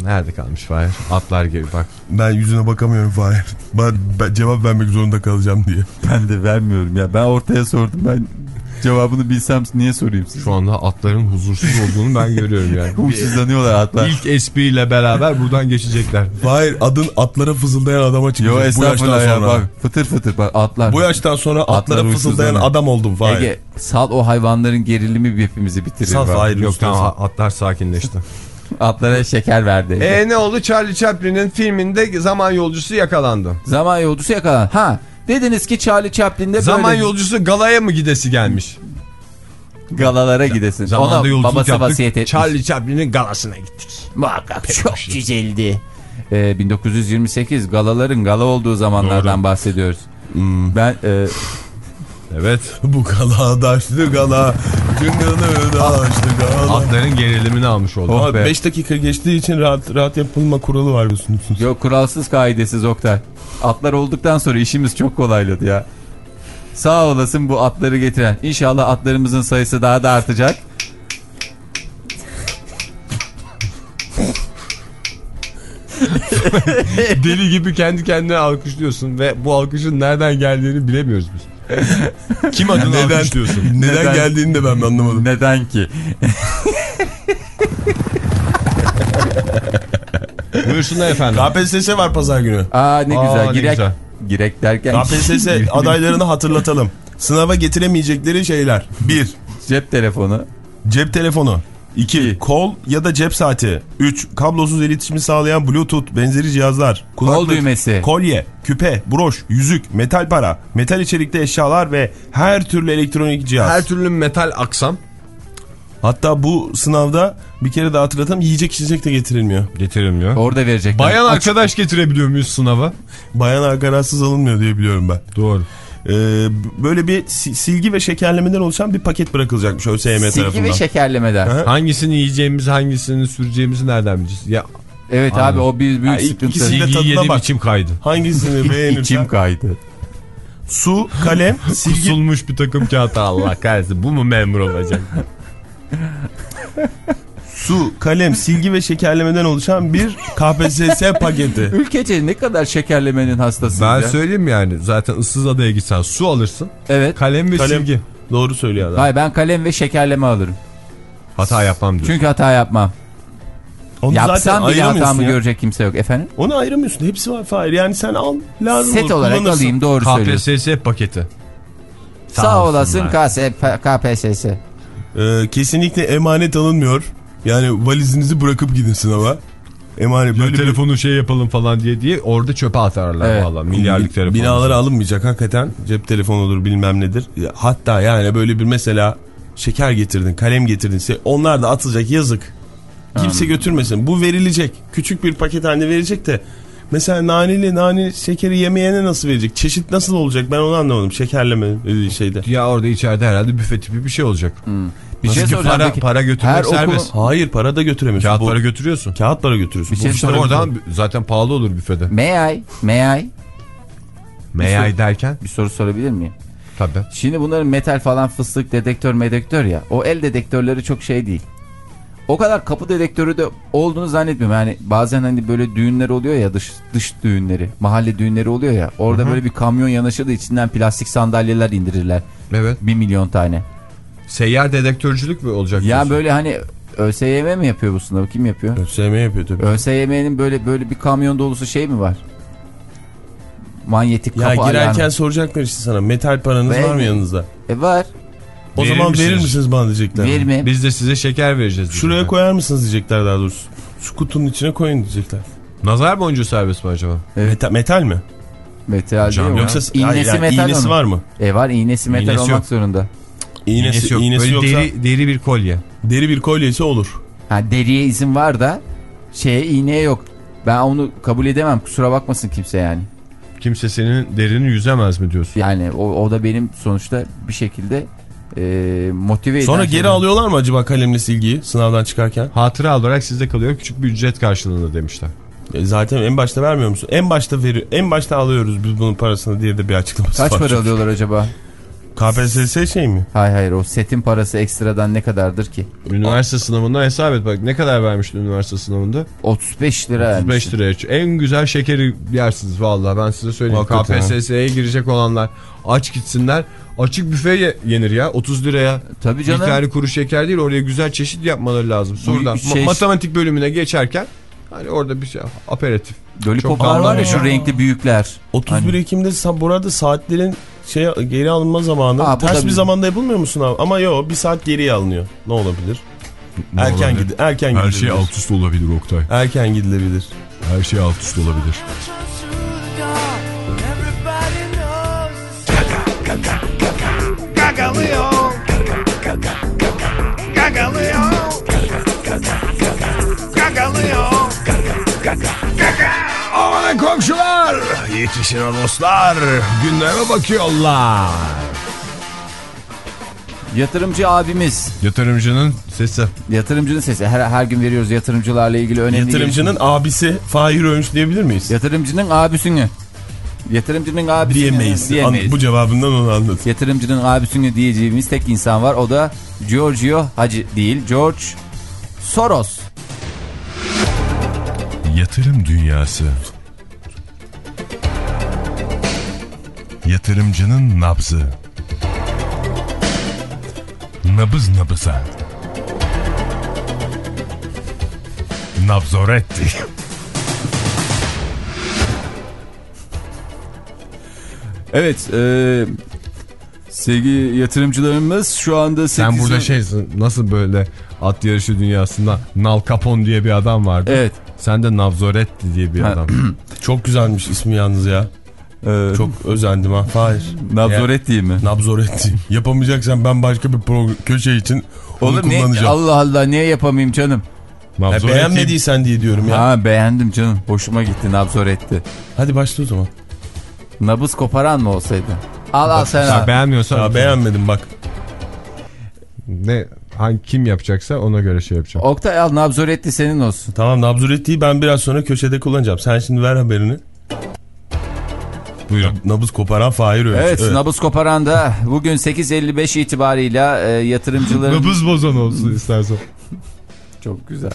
Nerede kalmış Fahir? Atlar gibi bak. Ben yüzüne bakamıyorum Fahir. Ben, ben cevap vermek zorunda kalacağım diye. Ben de vermiyorum ya. Ben ortaya sordum. Ben cevabını bilsem niye sorayım size? Şu anda atların huzursuz olduğunu ben görüyorum yani. Huysuzlanıyorlar atlar. İlk espriyle beraber buradan geçecekler. Fahir adın atlara fızıldayan adama çıkacak. Yo Bu yaştan estağfurullah ya sonra. bak fıtır fıtır bak atlar. Bu yaştan sonra Atlar atlara fızıldayan huysuzlanıyor. adam oldum Fahir. Ege sal o hayvanların gerilimi hepimizi bitirir. Sal bak. Fahir. Yok Üstüne tamam atlar sakinleşti. Atlara şeker verdi. E ne oldu? Charlie Chaplin'in filminde zaman yolcusu yakalandı. Zaman yolcusu yakalan. Ha dediniz ki Charlie Chaplin'de Zaman böyle yolcusu galaya mı gidesi gelmiş? galalara gidesin. Zamanda Ona yolculuk babası yaptık. vasiyet etmiş. Charlie Chaplin'in galasına gittik. Muhakkak çok güzeldi. Ee, bin dokuz yüz yirmi sekiz galaların gala olduğu zamanlardan Doğru. bahsediyoruz. Hmm. Ben e, Evet. Bu gala daşlı gala. Cıngılı daşlı gala. Atların gerilimini almış oldu. Oh be. beş dakika geçtiği için rahat rahat yapılma kuralı var biliyorsunuz. yok kuralsız kaidesiz Oktay. Atlar olduktan sonra işimiz çok kolayladı ya. Sağ olasın bu atları getiren. İnşallah atlarımızın sayısı daha da artacak. Deli gibi kendi kendine alkışlıyorsun ve bu alkışın nereden geldiğini bilemiyoruz biz. Kim adına Neden, alkışlıyorsun? neden, Neden? geldiğini de ben anlamadım. Neden ki? Buyursunlar efendim. K P S S var pazar günü. Aa ne Aa, güzel. ne Girek, güzel. girek derken. K P S S adaylarını hatırlatalım. Sınava getiremeyecekleri şeyler. bir Cep telefonu. Cep telefonu. iki Kol ya da cep saati. üç Kablosuz iletişimi sağlayan Bluetooth benzeri cihazlar. Kol düğmesi. Kolye, küpe, broş, yüzük, metal para, metal içerikli eşyalar ve her türlü elektronik cihaz. Her türlü metal aksam Hatta bu sınavda bir kere daha hatırlatalım, yiyecek içecek de getirilmiyor. getirilmiyor. Orada verecekler. Bayan Aç- arkadaş getirebiliyor muyuz sınava? Bayan arkadaşsız alınmıyor diye biliyorum ben. Doğru. Ee, böyle bir si- silgi ve şekerlemeden oluşan bir paket bırakılacakmış ÖSYM Silgi tarafından. ve şekerlemeler. Ha? Hangisini yiyeceğimizi, hangisini süreceğimizi nereden bileceğiz? Ya Evet Anladım. abi o bir büyük Ha, sıkıntı. ikisi de silgiyi tadına yedim bak. içim kaydı. Hangisini beğenirsen. İçim kaydı. Su, kalem, silgi. Kusulmuş bir takım kağıt, Allah kahretsin. Bu mu memur olacak? Su, kalem, silgi ve şekerlemeden oluşan bir K P S S paketi. Ülkece ne kadar şekerlemenin hastasıyız Ben ya. söyleyeyim yani, zaten ıssız adaya gitsen su alırsın. Evet. Kalem ve Kalem. silgi. Doğru söylüyor adam. Hayır ben kalem ve şekerleme alırım. Hata yapmam diyorsun. Çünkü hata yapmam. Onu zaten Yapsam bile ayıramıyorsun hatamı ya. görecek kimse yok. Efendim? Onu ayıramıyorsun. Hepsi var Fahir. Yani sen al, lazım Set olur, olarak kullanırsın. alayım, doğru K P söylüyorsun. S S paketi. Sağ, Sağ olasın olsunlar. K S P- K P S S. Ee, kesinlikle emanet alınmıyor. Yani valizinizi bırakıp gidin sınava. Emanet Böyle böyle bir telefonu şey yapalım falan diye diye orada çöpe atarlar Evet. valla. Milyarlık telefon. binalara alınmayacak hakikaten. Cep telefonudur bilmem nedir. Ya, hatta yani böyle bir mesela şeker getirdin, kalem getirdin. Onlar da atılacak, yazık. Kimse götürmesin. Bu verilecek. Küçük bir paket halinde verecek de. Mesela naneli nane şekeri yemeyene nasıl verecek? Çeşit nasıl olacak? Ben onu anlamadım. Şekerleme dediği şeyde. Ya orada içeride herhalde büfe tipi bir şey olacak. Hmm. Bir Nasıl şey ki soracağım. para, Peki, para götürmek her serbest. okulu- Hayır, para da götüremiyorsun. Kağıt Bu- para götürüyorsun. Kağıt para götürüyorsun. Bir şey Bu İşte para oradan götürüyor. zaten pahalı olur büfede. May I? May I? Meyay derken? Bir soru sorabilir miyim? Tabii. Şimdi bunların metal falan fıstık dedektör medektör ya. O el dedektörleri çok şey değil. O kadar kapı dedektörü de olduğunu zannetmiyorum. Yani bazen hani böyle düğünler oluyor ya, dış dış düğünleri, mahalle düğünleri oluyor ya. Orada Hı-hı. böyle bir kamyon yanaşır da içinden plastik sandalyeler indirirler. Evet. Bir milyon tane. Seyyar dedektörcülük mü olacak? Ya diyorsun? böyle hani ÖSYM mi yapıyor bu sınavı? Kim yapıyor? ÖSYM yapıyor tabii. ÖSYM'nin böyle böyle bir kamyon dolusu şey mi var? Manyetik Ya kapı girerken alarmı. soracaklar işte sana. Metal paranız Ve- var mı yanınızda? E var. O Verir zaman misiniz? verir misiniz bana diyecekler. Verme. Biz de size şeker vereceğiz. Şuraya diyecekler. koyar mısınız diyecekler daha doğrusu. Şu kutunun içine koyun diyecekler. Nazar boncuğu serbest mi acaba? Evet. Metal, metal mi? Metal Cam değil mi? Yoksa İğnesi yani metal iğnesi onun. var mı? E var, iğnesi metal İğnesi olmak yok. zorunda. İğnesi, yok. iğnesi Böyle yoksa deri... deri, deri bir kolye. bir kolyesi olur. Ha, deriye izin var da şeye, iğneye yok. Ben onu kabul edemem, kusura bakmasın kimse yani. Kimse senin derini yüzemez mi diyorsun? Yani o, o da benim sonuçta bir şekilde e, motive eden. Sonra geri şeyler. alıyorlar mı acaba kalemle silgiyi sınavdan çıkarken? Hatıra olarak sizde kalıyor, küçük bir ücret karşılığında demişler. E zaten en başta vermiyor musun? En başta veriyor. En başta alıyoruz biz bunun parasını diye de bir açıklaması Kaç var. para alıyorlar acaba? K P S S şey mi? Hayır hayır, o setin parası ekstradan ne kadardır ki? Üniversite sınavında hesap et bak, ne kadar vermiştin üniversite sınavında? otuz beş lira otuz beş liraya. En güzel şekeri yersiniz vallahi, ben size söyleyeyim. Hakikaten. K P S S'ye girecek olanlar aç gitsinler. Açık büfe yenir ya otuz liraya. Tabii canım. Bir tane kuru şeker değil, oraya güzel çeşit yapmaları lazım. Sonradan şey... matematik bölümüne geçerken hani orada bir şey aperatif. Lollipoplar var ya şu renkli büyükler. otuz bir hani... Ekim'de bu arada saatlerin şey geri alınma zamanı. Aa, ters bir zamanda yapılmıyor musun abi? Ama yok, bir saat geriye alınıyor. Ne olabilir? Ne erken gidi erken Her gidilebilir. şey alt üst olabilir Oktay. Erken gidilebilir. Her şey alt üst olabilir. Gagalıyor. Gagalıyor. Gagalıyor. Aman komşular, yetişin o dostlar, gündeme bakıyorlar. Yatırımcı abimiz. Yatırımcının sesi. Yatırımcının sesi. Her, her gün veriyoruz yatırımcılarla ilgili önemli. Yatırımcının gelişim. Abisi Fahir Öğünç diyebilir miyiz? Yatırımcının abisini. Yatırımcının abisini diyemeyiz. diyemeyiz. Bu cevabından onu anladım. Yatırımcının abisini diyeceğimiz tek insan var. O da Giorgio Hacı değil. George Soros. Yatırım dünyası. Yatırımcının nabzı. Nabız nabıza. Nabzoretti. Evet, e, sevgili yatırımcılarımız şu anda... Sen burada şeysin, nasıl böyle at yarışı dünyasında Nal Capone diye bir adam vardı. Evet. Sen de Nabzoretti diye bir adam. Çok güzelmiş ismi yalnız ya. Ee, Çok özendim ha. Hayır. Nabzoretti değil mi? Nabzoretti. Yapamayacaksan ben başka bir pro köşe için onu Oğlum kullanacağım. Ne, Allah Allah, niye yapamayayım canım? Ya beğenmediysen diye diyorum ya. Ha, beğendim canım. Hoşuma gitti Nabzoretti. Hadi başla o zaman. Nabız koparan mı olsaydı? Al al sen al. Beğenmiyorsan. Ya beğenmedim bak. Ne, hangi kim yapacaksa ona göre şey yapacağım. Oktay al, Nabzoretti senin olsun. Tamam, Nabzoretti'yi ben biraz sonra köşede kullanacağım. Sen şimdi ver haberini. Buyurun. Nabız koparan Fahir Öğünç. Evet, evet, nabız koparan da bugün sekiz elli beş itibarıyla e, yatırımcıların... Nabız bozan olsun istersen. Çok güzel.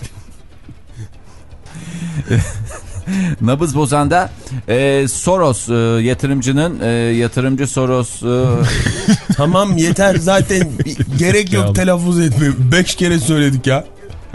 Nabız bozanda e, Soros e, yatırımcının e, yatırımcı Soros e... Tamam yeter zaten gerek yok telaffuz etme. Beş kere söyledik ya.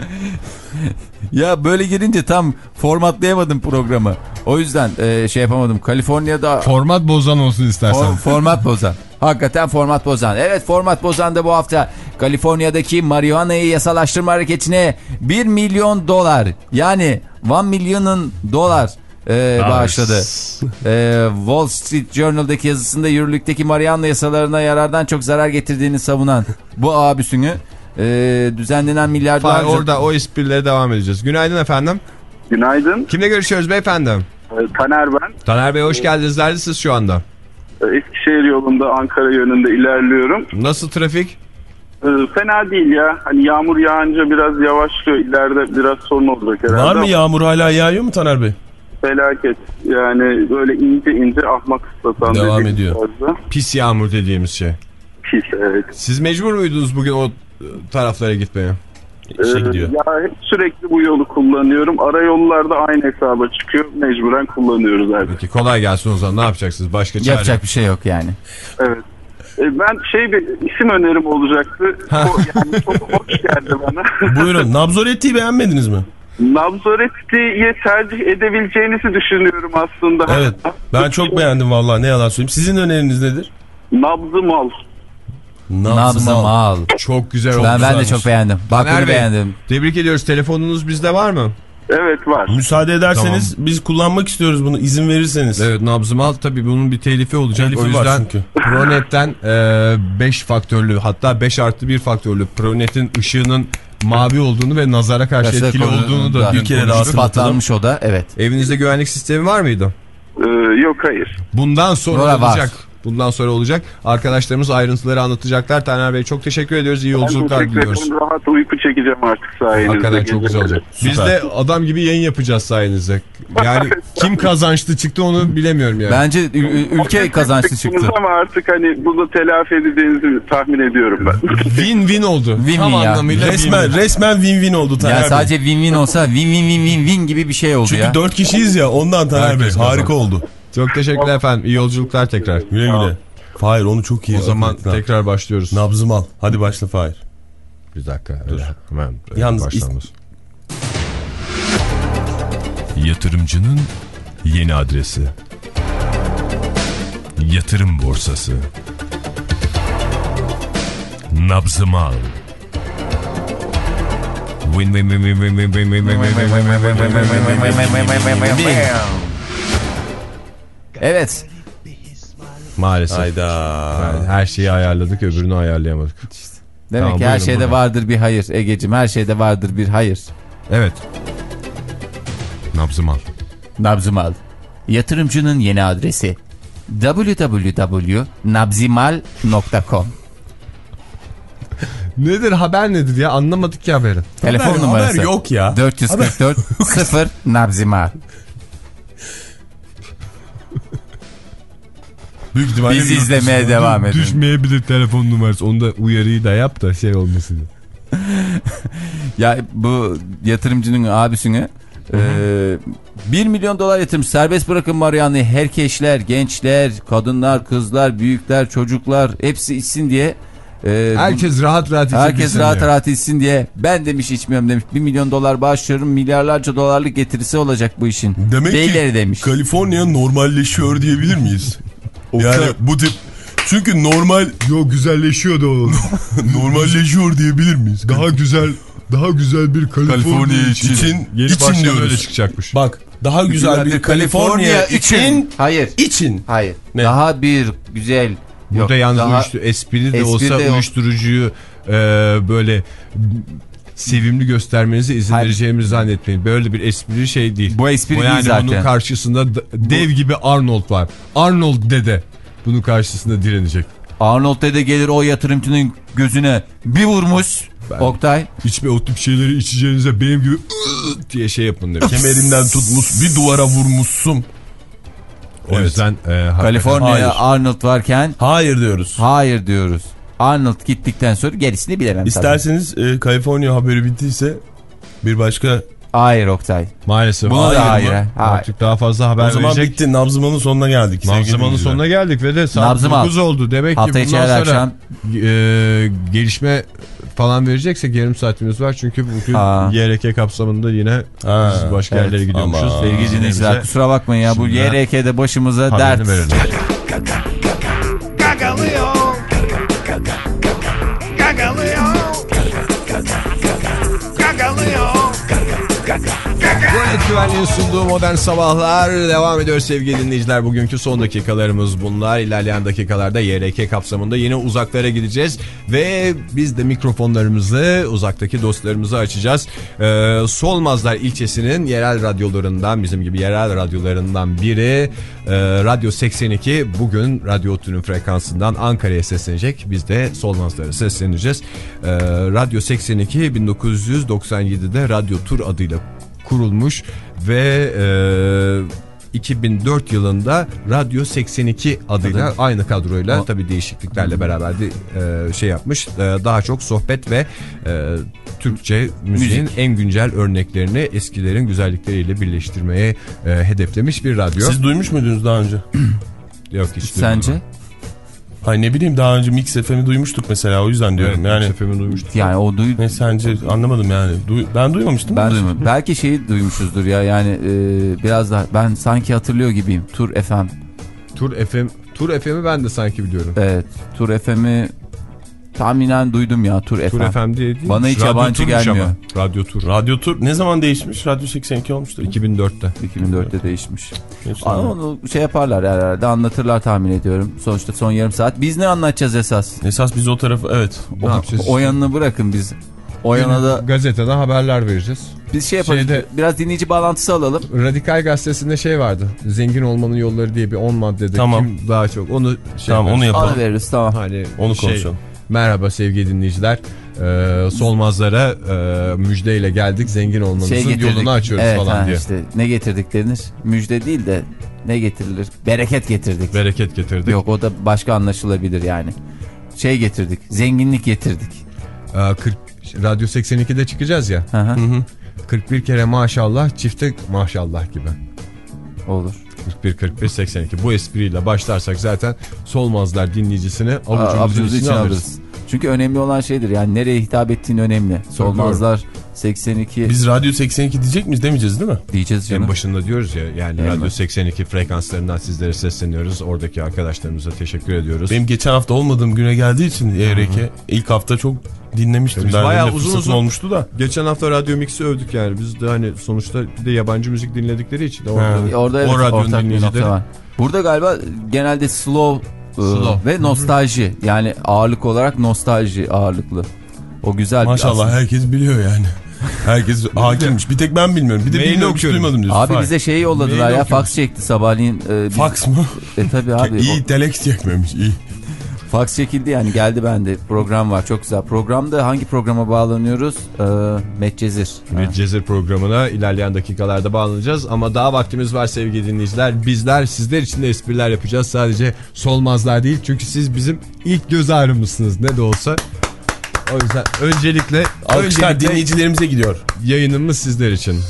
Ya böyle girince tam formatlayamadım programı. O yüzden e, şey yapamadım. Kaliforniya'da... Format bozan olsun istersen. For, format bozan. Hakikaten format bozan. Evet, format bozan da bu hafta Kaliforniya'daki marihuanayı yasalaştırma hareketine bir milyon dolar, yani bir milyonun dolar e, bağışladı. E, Wall Street Journal'daki yazısında yürürlükteki marihuana yasalarına yarardan çok zarar getirdiğini savunan bu abisini e, düzenlenen milyarlarca... Orada o esprilere devam edeceğiz. Günaydın efendim. Günaydın. Kimle görüşüyoruz beyefendi? Ee, Taner ben. Taner Bey, hoş geldiniz. Neredesiniz şu anda? Ee, Eskişehir yolunda Ankara yönünde ilerliyorum. Nasıl trafik? Ee, fena değil ya. Hani yağmur yağınca biraz yavaşlıyor. İleride biraz sorun olacak herhalde. Var mı yağmur, hala yağıyor mu Taner Bey? Felaket. Yani böyle ince ince ahmak ıslatan. Devam ediyor. Fazla. Pis yağmur dediğimiz şey. Pis, evet. Siz mecbur muydunuz bugün o taraflara gitmeye? İşe gidiyor. Ee, ya hep sürekli bu yolu kullanıyorum. Ara yollarda aynı hesaba çıkıyor. Mecburen kullanıyoruz abi. Peki, kolay gelsin o zaman. Ne yapacaksınız? Başka çare? Yapacak bir şey yok yani. Evet. Ee, ben şey bir isim önerim olacaktı. O, yani çok hoş geldi bana. Buyurun. Nabzoretti'yi beğenmediniz mi? Nabzoretti'yi tercih edebileceğinizi düşünüyorum aslında. Evet. Ben çok beğendim vallahi, ne yalan söyleyeyim. Sizin öneriniz nedir? Nabzı mal. Nabzı mal. Çok güzel oldu. Ben, ben de çok beğendim. Bak bunu beğendim. Tebrik ediyoruz. Telefonunuz bizde var mı? Evet, var. Müsaade ederseniz tamam. Biz kullanmak istiyoruz bunu, izin verirseniz. Evet, nabzı mal tabii, bunun bir telifi olacak. Telifi o yüzden çünkü. Pronet'ten beş faktörlü, hatta beş artı bir faktörlü Pronet'in ışığının mavi olduğunu ve nazara karşı Mesela etkili olduğunu da bir kere daha ispatlanmış o da. Evet. Evinizde güvenlik sistemi var mıydı? Ee, yok, hayır. Bundan sonra Burada olacak. var. bundan sonra olacak. Arkadaşlarımız ayrıntıları anlatacaklar. Taner Bey çok teşekkür ediyoruz. İyi yolculuklar diliyoruz. Rahat uyku çekeceğim artık sayenizde. Hakikaten çok güzel olacak. Biz de adam gibi yayın yapacağız sayenizde. Yani kim kazançlı çıktı onu bilemiyorum yani. Bence ül- ülke kazançlı çıktı. Ama artık hani bunu telafi edeceğinizi tahmin ediyorum ben. Win-win oldu. Win-win Tam ya. anlamıyla Resmen win-win. resmen win-win oldu Taner Yani Bey. sadece win-win olsa win-win-win-win gibi bir şey oldu Çünkü ya. dört kişiyiz ya ondan Taner Bey. Herkes Harika kazandı. oldu. Çok teşekkürler efendim. İyi yolculuklar tekrar. Güle güle. Fahir onu çok iyi. O zaman hatırlattın. tekrar başlıyoruz. Nabzım al. Hadi başla Fahir. Bir dakika. Dur. Hemen Yalnız başlamamız. Yatırımcının yeni adresi. Yatırım borsası. Nabzım al. Win win win win win win win win win win win. Evet. Maalesef. Hayda. Yani her şeyi ayarladık, öbürünü ayarlayamadık. Demek Tamam, ki her buyurun, şeyde buyurun. vardır bir hayır Egeciğim. Her şeyde vardır bir hayır. Evet. Nabzım al. Nabzım al. Yatırımcının yeni adresi double-u double-u double-u nokta nabzimal nokta com. Nedir haber nedir ya, anlamadık ki haberin. Telefon Haber- numarası haber yok ya. dört yüz kırk dört sıfır Nabzimal. Büyük ihtimalle Bizi izlemeye devam edin. Düşmeyebilir telefon numarası, onu da uyarıyı da yap da şey olmasın diye. Ya bu yatırımcının abisine e, bir milyon dolar yatırmış, serbest bırakın Mariana'yı, herkeşler, gençler, kadınlar, kızlar, büyükler, çocuklar hepsi içsin diye. E, Herkes bu, rahat rahat içebilsin herkes rahat diye. rahat içsin diye. Ben demiş içmiyorum demiş. Bir milyon dolar bağışlıyorum, milyarlarca dolarlık getirisi olacak bu işin. Demek Beyleri ki demiş. Kaliforniya normalleşiyor diyebilir miyiz? Yani bu tip, çünkü normal Yo, güzelleşiyor da o. normalleşiyor diyebilir miyiz? Daha güzel, daha güzel bir Kaliforniya için. için, Yeni için başkan diyoruz. öyle çıkacakmış. Bak, daha güzel bir Kaliforniya için, Hayır. için. Hayır. Ne? Daha bir güzel. Burada Yok, yalnız daha... uyuştu, espri de espri olsa de yok. uyuşturucuyu e, böyle sevimli göstermenize izin Hayır. vereceğimizi zannetmeyin. Böyle bir espri şey değil. Bu espri Bu değil yani zaten. bunun karşısında d- dev gibi Arnold var. Arnold dede bunun karşısında direnecek. Arnold dede gelir o yatırımcının gözüne bir vurmuş. Ben- Oktay. İçme o tip şeyleri içeceğinize benim gibi diye şey yapın demiş. Kemerinden tutmuş, bir duvara vurmuşsun. O Evet. yüzden e, Kaliforniya'ya Hayır. Arnold varken Hayır diyoruz. hayır diyoruz. Arnold gittikten sonra gerisini bilemem. İsterseniz e, Kaliforniya haberi bittiyse bir başka... Tabii. Hayır Oktay. maalesef. Buna da Hayır hayır. mı? ha. Hayır. Artık daha fazla haber O zaman verecek. bitti. Nabzımanın sonuna geldik. sevgili Nabzımanın dinleyiciler. sonuna geldik ve de saat Nabzım al. dokuz oldu. Demek ki Hafta içi bundan her sonra akşam- e, gelişme falan vereceksek yarım saatimiz var. Çünkü bugün Aa. Y R K kapsamında yine Ha, biz başka evet. yerlere gidiyormuşuz. Ama- Sevgili dinleyiciler kusura bakmayın ya bu Şimdi Y R K'de başımıza haberini dert. verelim. Gagalıyor. Gagalıyor. Gagalıyor. Güvenlik güvenliğin sunduğu modern sabahlar devam ediyor sevgili dinleyiciler. Bugünkü son dakikalarımız bunlar. İlerleyen dakikalarda Y R K kapsamında yine uzaklara gideceğiz. Ve biz de mikrofonlarımızı uzaktaki dostlarımıza açacağız. Ee, Solmazlar ilçesinin yerel radyolarından, bizim gibi yerel radyolarından biri e, Radyo seksen iki bugün Radyo Otü'nün frekansından Ankara'ya seslenecek. Biz de Solmazlar'a sesleneceğiz. Ee, Radyo seksen iki bin dokuz yüz doksan yedide Radyo Tur adıyla kurulmuş ve e, iki bin dört yılında Radyo seksen iki adıyla Tabii. aynı kadroyla O... tabii değişikliklerle beraber de e, şey yapmış. E, daha çok sohbet ve e, Türkçe müziğin Müzik. en güncel örneklerini eskilerin güzellikleriyle birleştirmeye e, hedeflemiş bir radyo. Siz duymuş muydunuz daha önce? Yok hiç Sence? duymadım. Hayır, ne bileyim, daha önce Mix F M'i duymuştuk mesela, o yüzden diyorum. Evet, yani sefemi duymuştum. Yani o duy ne sence, anlamadım yani. Du ben duymamıştım. ben duymadım. Belki şeyi duymuşuzdur ya yani e, biraz daha ben sanki hatırlıyor gibiyim. Tur F M. Tur F M, Tur F M'i ben de sanki biliyorum. Evet. Tur F M'i tahminen duydum ya Tur F M. Tur F M diye değil. Bana hiç Radyo yabancı Tur'muş gelmiyor. ama. Radyo Tur. Radyo Tur ne zaman değişmiş? Radyo seksen iki olmuştur. iki bin dörtte. iki bin dörtte değişmiş. Geçti Ama ama. onu şey yaparlar herhalde, anlatırlar tahmin ediyorum. Sonuçta son yarım saat. Biz ne anlatacağız esas? Esas biz o tarafı, evet. Ne yapacağız? O yanını bırakın biz. O yana da gazetede haberler vereceğiz. Biz şey yapalım. Şeyde, biraz dinleyici bağlantısı alalım. Radikal Gazetesi'nde şey vardı. Zengin olmanın yolları diye bir on maddede tamam. kim daha çok onu şey tamam yaparız. onu yapalım. Onu veririz tamam. Hani onu şey, konuşalım. Merhaba sevgili dinleyiciler. Ee, Solmazlara e, müjdeyle geldik. Zengin olmanızın şey yolunu açıyoruz evet, falan ha, diye. Işte, ne getirdik denir? Müjde değil de ne getirilir? Bereket getirdik. Bereket getirdik. Yok o da başka anlaşılabilir yani. Şey getirdik. Zenginlik getirdik. Ee, kırk, Radyo seksen ikide çıkacağız ya. Hı hı. Hı hı. kırk bir kere maşallah, çifte maşallah gibi. Olur. kırk bir kırk bir seksen iki bu espriyle başlarsak zaten Solmazlar dinleyicisini avucumuzun içine için alırız. alırız. Çünkü önemli olan şeydir yani nereye hitap ettiğin önemli. Solmazlar seksen iki. Biz Radyo seksen iki diyecek miyiz demeyeceğiz değil mi? Diyeceğiz canım. En başında diyoruz ya yani Değil Radyo mi? seksen iki frekanslarından sizlere sesleniyoruz. Oradaki arkadaşlarımıza teşekkür ediyoruz. Benim geçen hafta olmadığım güne geldiği için E R K ilk hafta çok dinlemiştim. Biz Ben bayağı de uzun fırsatım uzun olmuştu da. Geçen hafta Radyo Mix'i övdük yani. Biz de hani sonuçta bir de yabancı müzik dinledikleri için de orada, E, Orada evet, o radyonun ortak bir dinleyicileri. nokta var. Burada galiba genelde slow, Slow. E, ve nostalji. Yani ağırlık olarak nostalji ağırlıklı. O güzel. Maşallah aslında. herkes biliyor yani. Herkes hakimmiş. Bir tek ben bilmiyorum. Bir de Mail bilmiyorum hiç okuyorum. duymadım diyorsun. Abi Fay. bize şeyi yolladılar Mail ya. okuyoruz. Fax çekti sabahleyin. E, biz- Fax mı? E tabi abi. iyi o, telex çekmemiş iyi. fax çekildi yani geldi bende. Program var çok güzel. Programda hangi programa bağlanıyoruz? E, Medcezir. Medcezir programına ilerleyen dakikalarda bağlanacağız ama daha vaktimiz var sevgili dinleyiciler. Bizler sizler için de espriler yapacağız. Sadece Solmazlar değil çünkü siz bizim ilk göz ağrımızsınız ne de olsa. O yüzden öncelikle, Alkışlar öncelikle dinleyicilerimize gidiyor. yayınımız sizler için.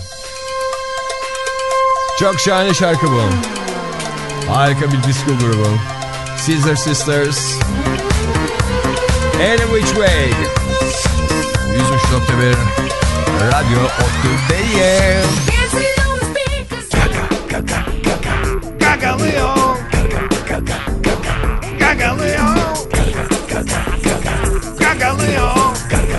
Çok şahane şarkı bu. Harika bir disco grubu. Scissor Sisters. Any Which Way. yüz üç nokta bir Radyo Otlu'dayım. Gagaleo. Gagaleo. Gagaleo.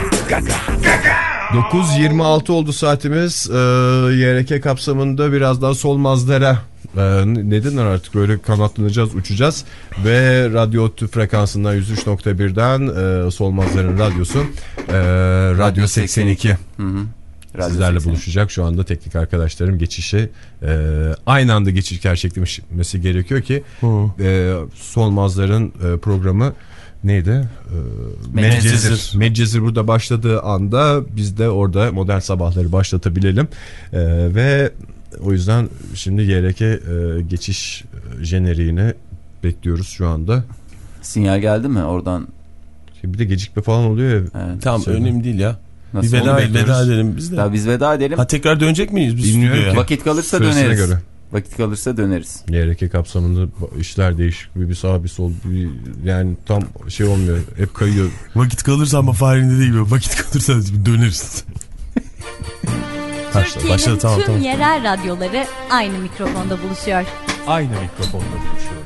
dokuz yirmi altı oldu saatimiz. Ee, Y R K kapsamında birazdan Solmazlara e, neden artık böyle kanatlanacağız, uçacağız ve Radyo Otlu frekansından yüz üç nokta birden e, Solmazların radyosu e, Radyo seksen iki. Hı hı. Radyo Sizlerle seksen. buluşacak. Şu anda teknik arkadaşlarım geçişi e, aynı anda geçiş gerçekleşmesi gerekiyor ki e, Solmazların e, programı neydi? E, Medcezir. Medcezir. Medcezir burada başladığı anda biz de orada modern sabahları başlatabilelim. E, ve o yüzden şimdi Y R K e, geçiş e, jeneriğini bekliyoruz şu anda. Sinyal geldi mi oradan? Bir de gecikme falan oluyor ya. Evet. Tamam Söyle. önemli değil ya. Nasıl? Bir veda, Onu bekliyoruz. veda edelim biz de. Tabii biz veda edelim. Ha tekrar dönecek miyiz biz Bilmiyorum stüdyoya? ki. Vakit kalırsa Süresine döneriz. göre. Vakit kalırsa döneriz. Y R K kapsamında işler değişik, bir sağ bir sol bir, yani tam şey olmuyor, hep kayıyor. Vakit kalırsa ama Fahri'nin dediği gibi vakit kalırsa döneriz. Başladı, Türkiye'nin başladı, tamam, tüm tamam. yerel radyoları aynı mikrofonda buluşuyor. Aynı mikrofonda buluşuyor.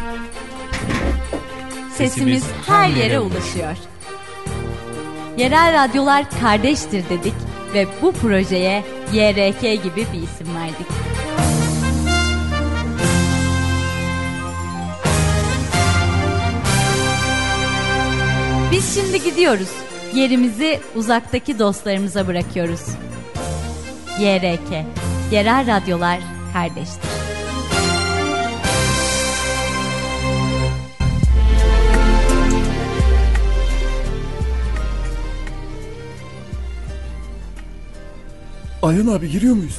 Sesimiz her yere ulaşıyor. Yerel radyolar kardeştir dedik ve bu projeye Y R K gibi bir isim verdik. Biz şimdi gidiyoruz. Yerimizi uzaktaki dostlarımıza bırakıyoruz. Y R K, yerel radyolar kardeştir. Ayhan abi giriyor muyuz?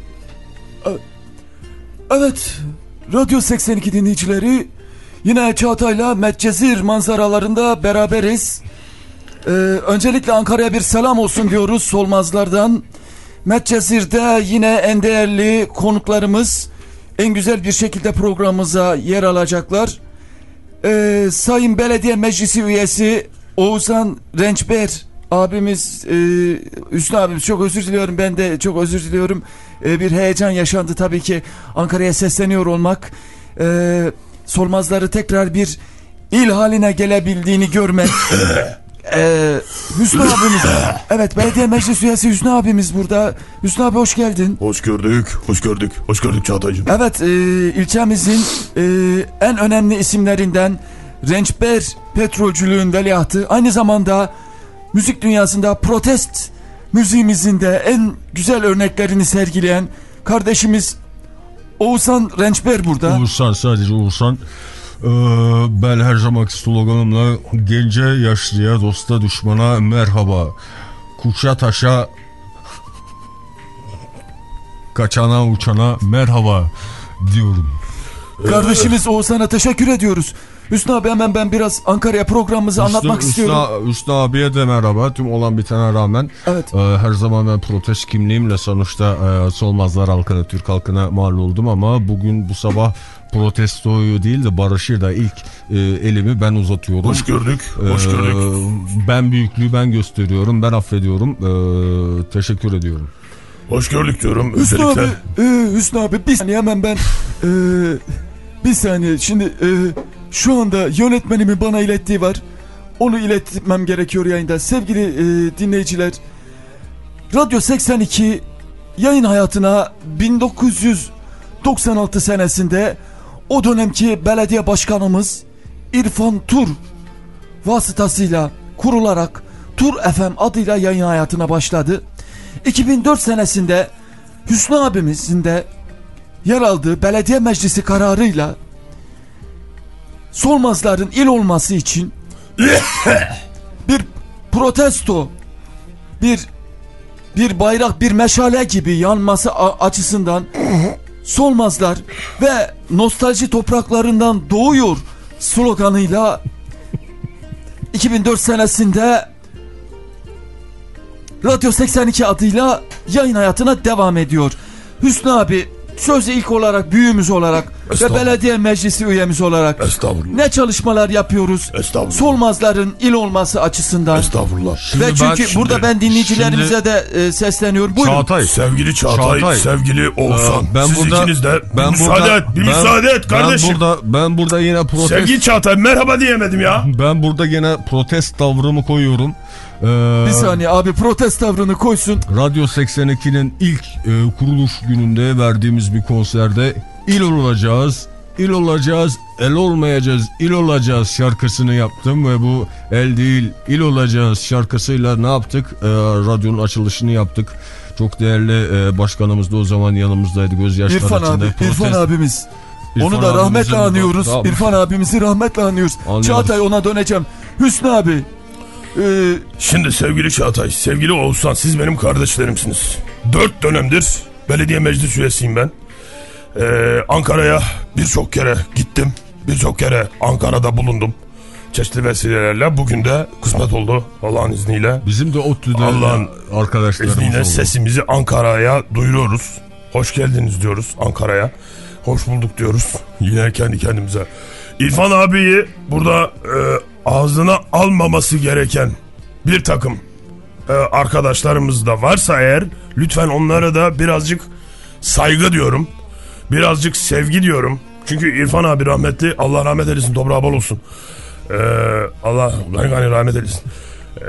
Evet, Radyo seksen iki dinleyicileri, yine Çağatay'la Medcezir manzaralarında beraberiz. Ee, öncelikle Ankara'ya bir selam olsun diyoruz Solmazlardan. Medcezir'de yine en değerli konuklarımız en güzel bir şekilde programımıza yer alacaklar. Ee, Sayın Belediye Meclisi üyesi Oğuzhan Rençber abimiz, e, Hüsnü abimiz, çok özür diliyorum, ben de çok özür diliyorum. E, bir heyecan yaşandı tabii ki Ankara'ya sesleniyor olmak. E, Solmazları tekrar bir il haline gelebildiğini görmek. e, Hüsnü abimiz, evet, belediye meclis üyesi Hüsnü abimiz burada. Hüsnü abi hoş geldin. Hoş gördük, hoş gördük, hoş gördük Çağatay'cığım. Evet, e, ilçemizin e, en önemli isimlerinden Rençber Petrolcülüğün veliahtı, aynı zamanda müzik dünyasında protest müziğimizin de en güzel örneklerini sergileyen kardeşimiz Oğuzhan Rençber burada. Oğuzhan, sadece Oğuzhan. Ee, ben her zamanki sloganımla gence, yaşlıya, dosta, düşmana merhaba. Kuşa taşa, kaçana uçana merhaba diyorum. Kardeşimiz Oğuzhan'a teşekkür ediyoruz. Hüsnü abi, hemen ben biraz Ankara'ya programımızı Hüsnü, anlatmak Hüsnü, istiyorum. Hüsnü abiye de merhaba. Tüm olan bitene rağmen evet. e, her zaman ben protest kimliğimle sonuçta e, Solmazlar halkına, Türk halkına mal oldum ama bugün bu sabah protestoyu değil de barışı da ilk e, elimi ben uzatıyorum. Hoş gördük, hoş e, gördük. Ben büyüklüğü ben gösteriyorum, ben affediyorum. E, teşekkür ediyorum. Hoş gördük diyorum. Hüsnü özellikle. abi, e, Hüsnü abi bir saniye hemen ben e, bir saniye şimdi e, şu anda yönetmenimin bana ilettiği var. Onu iletmem gerekiyor yayında. Sevgili e, dinleyiciler, Radyo seksen iki yayın hayatına bin dokuz yüz doksan altı senesinde o dönemki belediye başkanımız İrfan Tur vasıtasıyla kurularak Tur F M adıyla yayın hayatına başladı. iki bin dört senesinde Hüsnü abimizin de yer aldığı belediye meclisi kararıyla Solmazların il olması için bir protesto, bir bir bayrak, bir meşale gibi yanması açısından Solmazlar ve nostalji topraklarından doğuyor sloganıyla iki bin dört senesinde Radyo seksen iki adıyla yayın hayatına devam ediyor. Hüsnü abi, sözde ilk olarak büyüğümüz olarak ve belediye meclisi üyemiz olarak ne çalışmalar yapıyoruz Solmazların il olması açısından. Estağfurullah. Ve çünkü ben, şimdi, burada ben dinleyicilerimize şimdi, de e, sesleniyorum. Buyurun. Çağatay, sevgili Çağatay, Çağatay. sevgili Oğuzhan. Ee, ben siz burada, ikiniz de ben müsaade burada, et, bir ben, müsaade et kardeşim. Ben burada, ben burada yine protest... Sevgili Çağatay, merhaba diyemedim ya. Ben burada yine protest tavrımı koyuyorum. Ee, bir saniye abi, protest tavrını koysun. Radyo seksen ikinin ilk e, kuruluş gününde verdiğimiz bir konserde il olacağız, il olacağız, el olmayacağız, il olacağız şarkısını yaptım ve bu el değil il olacağız şarkısıyla ne yaptık? E, radyonun açılışını yaptık. Çok değerli e, başkanımız da o zaman yanımızdaydı, gözyaşları İrfan içinde. abi, Protest... İrfan abimiz. İrfan Onu da rahmetle anıyoruz. Tamam. İrfan abimizi rahmetle anıyoruz. Anlıyoruz. Çağatay, ona döneceğim. Hüsnü abi. Ee, Şimdi sevgili Çağatay, sevgili Oğuzhan, siz benim kardeşlerimsiniz. Dört dönemdir belediye meclis üyesiyim ben. Ee, Ankara'ya birçok kere gittim. Birçok kere Ankara'da bulundum. Çeşitli vesilelerle. Bugün de kısmet oldu Allah'ın izniyle. Bizim de ODTÜ'de Allah'ın arkadaşlarımız izniyle oldu. sesimizi Ankara'ya duyuruyoruz. Hoş geldiniz diyoruz Ankara'ya. Hoş bulduk diyoruz. Yine kendi kendimize. İrfan abiyi burada e, ağzına almaması gereken bir takım e, arkadaşlarımız da varsa eğer, lütfen onlara da birazcık saygı diyorum. Birazcık sevgi diyorum. Çünkü İrfan abi rahmetli, Allah rahmet eylesin, toprağı bol olsun. Ee, Allah gani gani rahmet eylesin. Ee,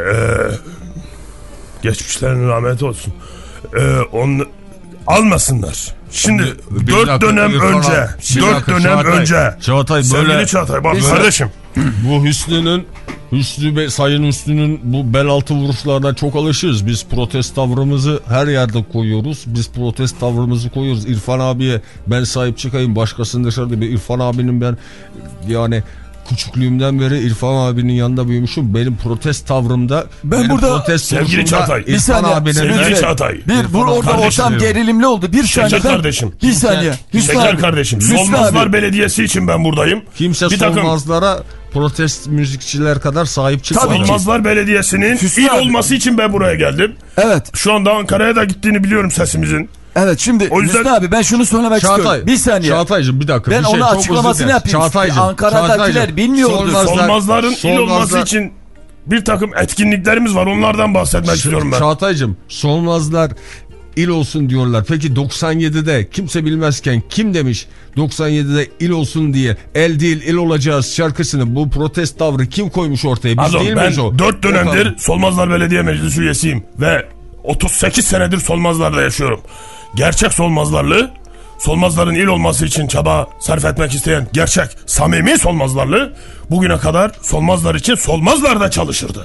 geçmişlerinin rahmeti olsun. Ee, onu almasınlar. Şimdi Bir dört dakika, dönem İrfan önce, abi, dört dakika, dönem Çağatay, önce. Çağatay böyle. Sevgili Çağatay, bak kardeşim. Bu Hüsnü'nün, Hüsnü Bey, Sayın Hüsnü'nün bu bel altı vuruşlarına çok alışırız. Biz protest tavrımızı her yerde koyuyoruz. Biz protest tavrımızı koyuyoruz. İrfan abiye ben sahip çıkayım, başkasının dışarıda. Bir İrfan abinin ben yani küçüklüğümden beri İrfan abinin yanında büyümüşüm. Benim protest tavrımda, ben benim burada protest sevgili Çağatay, bir saniye, sevgili Çağatay, bir bu orada ortam gerilimli oldu. Bir saniye Şeker ben, kardeşim. bir saniye. Şeker kardeşim. Solmazlar Belediyesi için ben buradayım. Kimse bir takım Solmazlara protest müzikçiler kadar sahip çıkmadı. Solmazlar Belediyesi'nin il olması için ben buraya geldim. Evet. Şu anda Ankara'ya da gittiğini biliyorum sesimizin. Evet, şimdi o yüzden... Hüsnü abi, ben şunu söylemek Çağatay, istiyorum. Bir saniye. Çağatay'cım bir dakika. Ben bir şey, onu açıklamasını yapayım. Çağatay'cım, Ankara'dakiler Çağatay'cım, bilmiyordu. Solmazlar, Solmazların Solmazlar, il olması için bir takım etkinliklerimiz var. Onlardan bahsetmek Ş- istiyorum ben. Çağatay'cım, Solmazlar il olsun diyorlar. Peki doksan yedide kimse bilmezken kim demiş doksan yedide il olsun diye, el değil il olacağız şarkısını, bu protest tavrı kim koymuş ortaya? Biz Azon, değil ben miyiz o? dört dönemdir Solmazlar Belediye Meclisi üyesiyim ve otuz sekiz senedir Solmazlar'da yaşıyorum. Gerçek Solmazlarlı, Solmazların il olması için çaba sarf etmek isteyen gerçek samimi Solmazlarlı bugüne kadar Solmazlar için Solmazlar'da çalışırdı.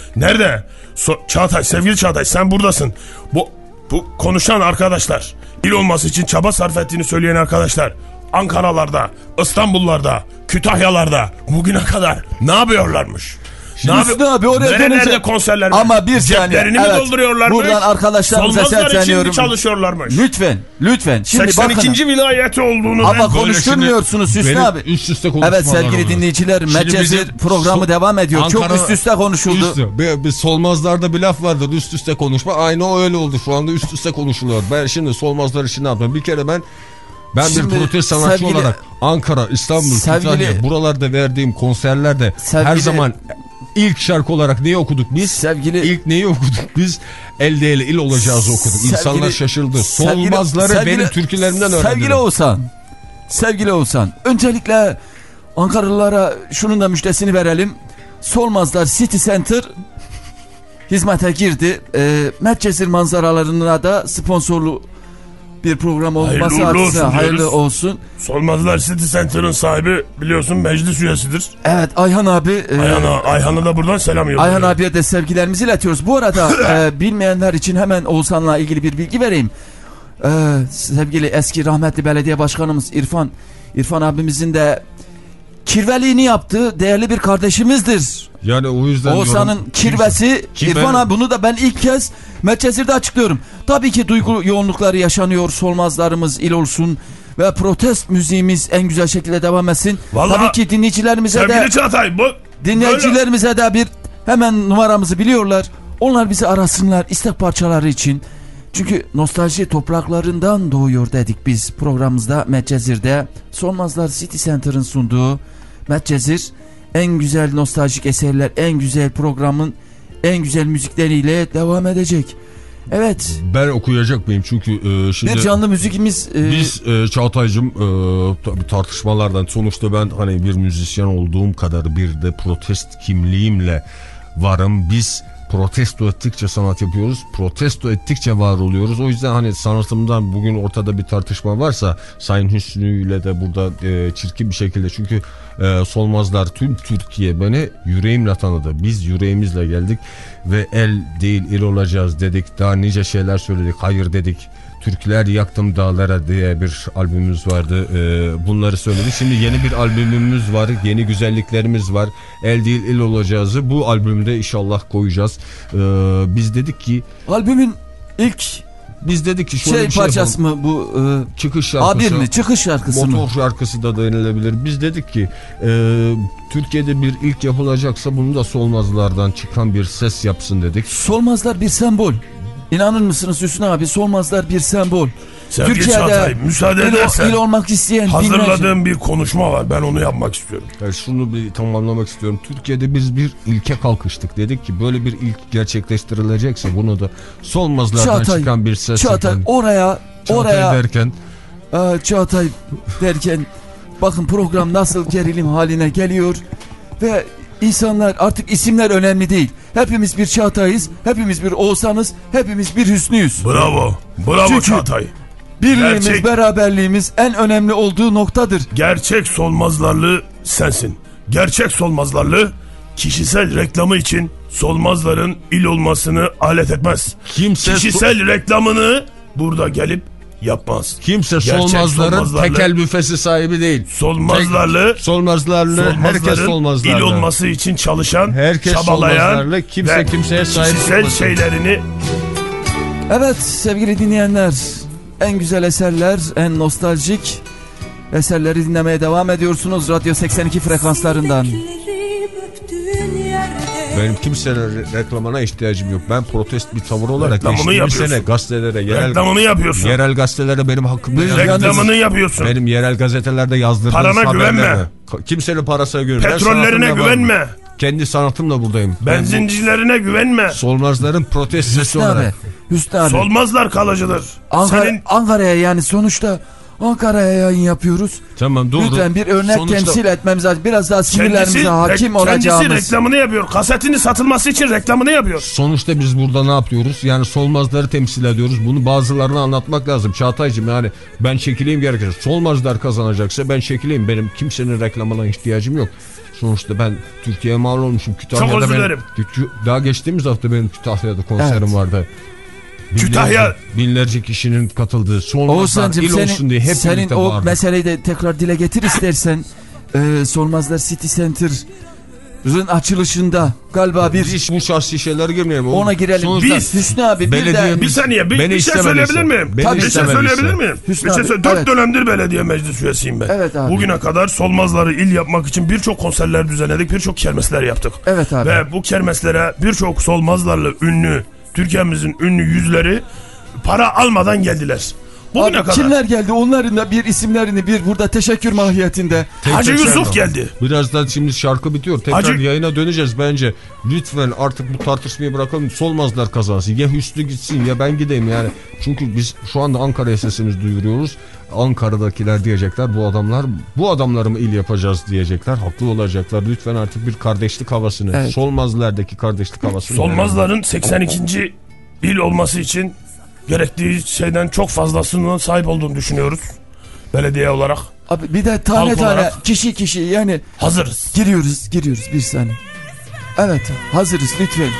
Nerede? So- Çağatay, sevgili Çağatay, sen buradasın. Bu bu konuşan arkadaşlar, il olması için çaba sarf ettiğini söyleyen arkadaşlar, Ankaralarda, İstanbullarda, Kütahyalarda bugüne kadar ne yapıyorlarmış? Şimdi Hüsnü abi oraya nerelerde dönünce konserler ama bir ceplerini saniye, mi evet, dolduruyorlarmış? Buradan arkadaşlarımıza sesleniyorum. Çalışıyorlarmış. Lütfen, lütfen. Şimdi seksen ikinci bakın. vilayeti olduğunu ama ben konuşturmuyorsunuz Hüsnü abi. Üst üste konuşmalar evet sevgili olur. dinleyiciler, Medcezir programı so devam ediyor. Ankara, çok üst üste konuşuldu. Üstü. Bir, bir solmazlarda bir laf vardır, üst üste konuşma. Aynı öyle oldu, şu anda üst üste konuşuluyor. Ben şimdi solmazlar için ne yapayım? Bir kere ben Ben şimdi, bir protest sanatçı sevgili, olarak Ankara, İstanbul, sevgili, Kütahya buralarda verdiğim konserlerde sevgili, her zaman ilk şarkı olarak neyi okuduk biz? Sevgili, ilk neyi okuduk biz? El değil il olacağız okuduk. Sevgili, İnsanlar şaşırdı. Solmazları sevgili, benim türkülerimden öğrendim. Sevgili Oğuzhan, sevgili Oğuzhan, öncelikle Ankaralılara şunun da müjdesini verelim. Solmazlar City Center hizmete girdi. E, Medcezir manzaralarına da sponsorlu bir program olması açısından hayırlı olsun. Solmazlar City Center'ın sahibi biliyorsun meclis üyesidir. Evet Ayhan abi. Ayhan'a e, Ayhan'a da buradan selam yolluyoruz. Ayhan abiye de sevgilerimizi iletiyoruz. Bu arada e, bilmeyenler için hemen Oğuzhan'la ilgili bir bilgi vereyim. E, sevgili eski rahmetli belediye başkanımız İrfan İrfan abimizin de kirveliğini yaptığı değerli bir kardeşimizdir. Yani o yüzden Oğuzhan'ın kirvesi kim İrfan ben... abi, bunu da ben ilk kez Medcezir'de açıklıyorum. Tabii ki duygu yoğunlukları yaşanıyor. Solmazlarımız il olsun ve protest müziğimiz en güzel şekilde devam etsin. Vallahi, tabii ki dinleyicilerimize de Çağatay, bu, dinleyicilerimize böyle... de bir hemen numaramızı biliyorlar. Onlar bizi arasınlar istek parçaları için. Çünkü nostalji topraklarından doğuyor dedik biz programımızda Medcezir'de. Solmazlar City Center'ın sunduğu Medcezir en güzel nostaljik eserler, en güzel programın en güzel müzikleriyle devam edecek. Evet. Ben okuyacak mıyım? Çünkü e, şimdi... Bir canlı müziğimiz... E... Biz e, Çağatay'cığım e, tartışmalardan sonuçta ben hani bir müzisyen olduğum kadar bir de protest kimliğimle varım. Biz protesto ettikçe sanat yapıyoruz. Protesto ettikçe var oluyoruz. O yüzden hani sanatımdan bugün ortada bir tartışma varsa Sayın Hüsnü ile de burada e, çirkin bir şekilde, çünkü e, Solmazlar tüm Türkiye beni yüreğimle tanıdı. Biz yüreğimizle geldik ve el değil il olacağız dedik. Daha nice şeyler söyledik. Hayır dedik. Türküler yaktım dağlara diye bir albümümüz vardı. Ee, bunları söyledik. Şimdi yeni bir albümümüz var. Yeni güzelliklerimiz var. El değil il olacağızı bu albümde inşallah koyacağız. Ee, biz dedik ki... Albümün ilk... Biz dedik ki şöyle şey bir şey parçası mı bu? E, çıkış şarkısı. A bir mi? Çıkış şarkısı motor mı? Motor şarkısı da denilebilir. Biz dedik ki e, Türkiye'de bir ilk yapılacaksa bunu da Solmazlardan çıkan bir ses yapsın dedik. Solmazlar bir sembol. İnanır mısınız Hüsnü abi, Solmazlar bir sembol. Sevgili Türkiye'de Çağatay, müsaade il, edersen il olmak isteyen hazırladığım bir konuşma var, ben onu yapmak istiyorum. Yani şunu bir tamamlamak istiyorum. Türkiye'de biz bir ilke kalkıştık, dedik ki böyle bir ilk gerçekleştirilecekse bunu da Solmazlardan Çağatay, çıkan bir ses. Çağatay yapan, oraya Çağatay oraya derken e, Çağatay derken bakın program nasıl gerilim haline geliyor ve İnsanlar artık isimler önemli değil. Hepimiz bir Çağatay'ız, hepimiz bir Oğuzhan'ız, hepimiz bir Hüsnü'yüz. Bravo, bravo Çünkü Çağatay. Birliğimiz, gerçek, beraberliğimiz en önemli olduğu noktadır. Gerçek Solmazlarlı sensin. Gerçek Solmazlarlı kişisel reklamı için Solmazların il olmasını alet etmez. Kimse kişisel reklamını burada gelip yapmaz. Kimse Solmazların tekel büfesi sahibi değil. Solmazlarlı, Tek, Solmazlarlı, herkes Solmazlarlı. İl olması için çalışan, herkes çabalayan, kimse kimseye sahip kişisel olmasın. Şeylerini. Evet sevgili dinleyenler, en güzel eserler, en nostaljik eserleri dinlemeye devam ediyorsunuz Radyo seksen iki frekanslarından. Benim kimsenin reklamına ihtiyacım yok. Ben protest bir tavır olarak geçtiğimiz sene gazetelere, yerel, reklamını yapıyorsun. Yerel gazetelere benim hakkımda reklamını yapıyorsun. Benim yerel gazetelerde yazdırdığım parana güvenme. Kimsenin parasına güvenme. Petrollerine güvenme. Varım. Kendi sanatımla buradayım. Benzincilerine ben güvenme. Solmazların protestesi olarak. Hüsnü abi. Solmazlar kalıcıdır. Ankara, Senin... Ankara'ya yani sonuçta Ankara'ya yayın yapıyoruz. Tamam doğru. Lütfen bir örnek Sonuçta... temsil etmemiz lazım. Biraz daha sinirlerimize kendisi, hakim re- olacağımız. Kendisi reklamını yapıyor. Kasetini satılması için reklamını yapıyor. Sonuçta biz burada ne yapıyoruz? Yani solmazları temsil ediyoruz. Bunu bazılarına anlatmak lazım. Çağatay'cığım yani ben çekileyim gerekirse. Solmazlar kazanacaksa ben çekileyim. Benim kimsenin reklamına ihtiyacım yok. Sonuçta ben Türkiye'ye mal olmuşum. Kütahya'da Çok özür dilerim. Daha geçtiğimiz hafta benim Kütahya'da konserim evet. vardı. Binlerce, Kütahya binlerce kişinin katıldığı Solmazlar il senin, olsun diye hep senin o vardı. meseleyi de tekrar dile getir istersen. ee, Solmazlar City Center'ın açılışında galiba bir iş bu şahsi şeyler girmeyelim. Ona girelim. Sonuçta Biz Hüsnü abi bir de bir saniye bir, bir şey söyleyebilir miyim? Beni bir şey söyleyebilir miyim? Hüsnü bir şey abi, söyle. Dört evet. dönemdir belediye meclis üyesiyim ben. Evet abi. Bugüne kadar Solmazları il yapmak için birçok konserler düzenledik, birçok kermesler yaptık. Evet abi. Ve bu kermeslere birçok Solmazlarlı ünlü, Türkiye'mizin ünlü yüzleri para almadan geldiler. Bugüne abi, kadar. Kimler geldi? Onların da bir isimlerini bir burada teşekkür mahiyetinde. Tek Hacı tek Yusuf geldi. Birazdan şimdi şarkı bitiyor. Tekrar Hacı... yayına döneceğiz bence. Lütfen artık bu tartışmayı bırakalım. Solmazlar kazansın. Ya Hüsnü gitsin ya ben gideyim yani. Çünkü biz şu anda Ankara'ya sesimizi duyuruyoruz. Ankara'dakiler diyecekler bu adamlar bu adamları mı il yapacağız diyecekler. Haklı olacaklar. Lütfen artık bir kardeşlik havasını. Evet. Solmazlardaki kardeşlik havasını. Solmazların seksen ikinci il olması için gerektiği şeyden çok fazlasının sahip olduğunu düşünüyoruz. Belediye olarak. Abi bir de tane Halk tane olarak. kişi kişi yani. Hazırız. Giriyoruz giriyoruz bir saniye. Evet hazırız lütfen.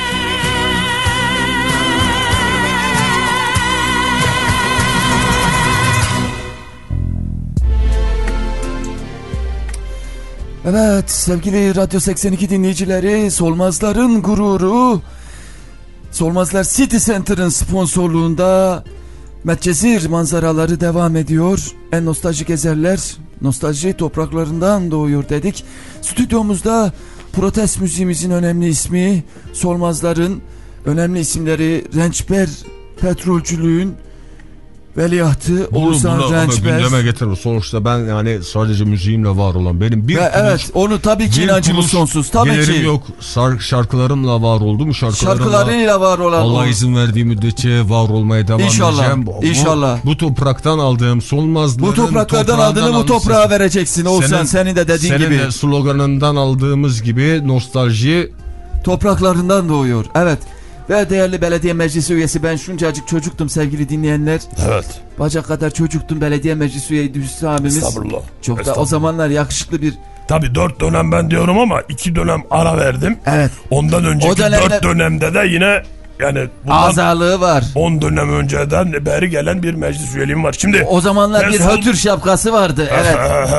Evet sevgili Radyo seksen iki dinleyicileri, Solmazların gururu, Solmazlar City Center'ın sponsorluğunda Medcezir manzaraları devam ediyor. En nostaljik eserler nostalji topraklarından doğuyor dedik. Stüdyomuzda protest müziğimizin önemli ismi, Solmazların önemli isimleri Rençber Petrolcülüğün veliahtı Oğuzhan Rençber. Gündeme getirir. Sonuçta ben yani sadece müziğimle var olan benim bir Ve kuruş, evet onu tabii ki inancımız sonsuz. Tabii gelirim ki. yok. Şarkılarımla var oldum. Şarkılarımla, Şarkılarıyla var olan. Allah izin verdiği müddetçe var olmaya devam İnşallah, edeceğim. Bu, İnşallah. Bu topraktan aldığım Solmazların bu topraklardan aldığını bu toprağa senin, vereceksin Oğuzhan. Senin, senin de dediğin senin gibi. Senin de sloganından aldığımız gibi nostalji topraklarından doğuyor. Evet. Ve değerli belediye meclisi üyesi, ben şuncacık çocuktum sevgili dinleyenler. Evet. Bacak kadar çocuktum, belediye meclisi üyeydi Hüsnü abimiz. Estağfurullah. Çok da Estağfurullah. o zamanlar yakışıklı bir... Tabii dört dönem ben diyorum ama iki dönem ara verdim. Evet. Ondan önceki dönemde... dört dönemde de yine yani... Azarlığı var. on dönem önceden beri gelen bir meclis üyeliğim var. Şimdi... O zamanlar bir son... hötür şapkası vardı. Evet.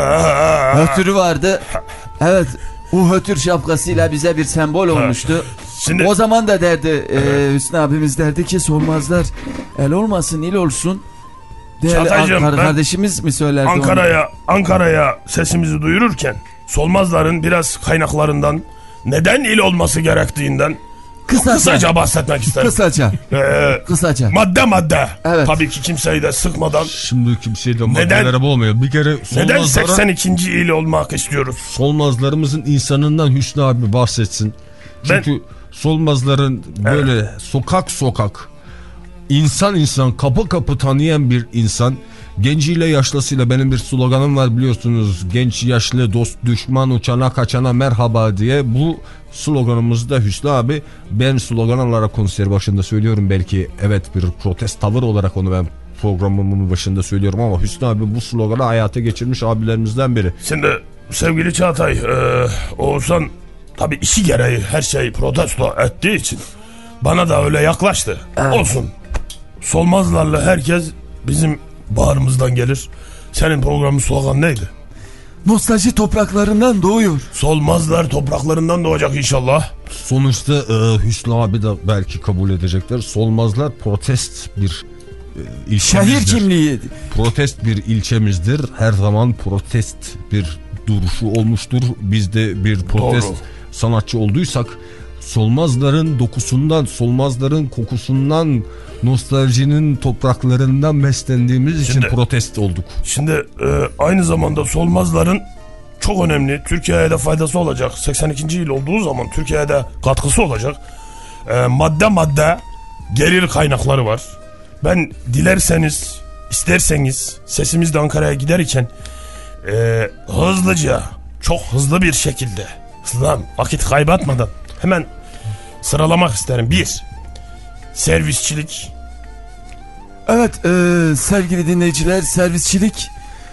Hötürü vardı. Evet. Bu hötür şapkasıyla bize bir sembol olmuştu. Şimdi, o zaman da derdi e, Hüsnü abimiz derdi ki Solmazlar el olmasın il olsun. Değerli Ankara kardeşimiz mi söylerdi Ankara'ya Ankara'ya sesimizi duyururken Solmazların biraz kaynaklarından, neden il olması gerektiğinden kısaca, kısaca bahsetmek isterim. Kısaca. Ee, kısaca. Madde madde. Evet. Tabii ki kimseyi de sıkmadan. Şimdi kimseyi de maddelere boğmayalım. Bir kere neden seksen ikinci il olmak istiyoruz? Solmazlarımızın insanından Hüsnü abi bahsetsin. Çünkü ben... Solmazların böyle evet. sokak sokak, insan insan, kapı kapı tanıyan bir insan. Genciyle yaşlısıyla benim bir sloganım var biliyorsunuz. Genç yaşlı dost düşman uçana kaçana merhaba diye. Bu sloganımızı da Hüsnü abi ben slogan olarak konser başında söylüyorum. Belki evet bir protest tavır olarak onu ben programımın başında söylüyorum ama Hüsnü abi bu sloganı hayata geçirmiş abilerimizden biri. Şimdi sevgili Çağatay, e, Oğuzhan tabii işi gereği her şeyi protesto ettiği için bana da öyle yaklaştı. Evet. Olsun. Solmazlarla herkes bizim bağrımızdan gelir. Senin programın slogan neydi? Nostalji topraklarından doğuyor. Solmazlar topraklarından doğacak inşallah. Sonuçta e, Hüsnü abi de belki kabul edecekler. Solmazlar protest bir e, ilçemizdir. Şehir kimliği. Protest bir ilçemizdir. Her zaman protest bir duruşu olmuştur. Biz de bir protest Doğru. sanatçı olduysak Solmazların dokusundan, Solmazların kokusundan, nostaljinin topraklarından beslendiğimiz şimdi, için protest olduk. Şimdi e, aynı zamanda Solmazların çok önemli, Türkiye'ye de faydası olacak. seksen ikinci yıl olduğu zaman Türkiye'ye de katkısı olacak. E, madde madde gelir kaynakları var. Ben dilerseniz isterseniz sesimiz de Ankara'ya giderken e, hızlıca, çok hızlı bir şekilde, hızlan, vakit kaybetmeden hemen sıralamak isterim. Bir, servisçilik. Evet e, sevgili dinleyiciler, servisçilik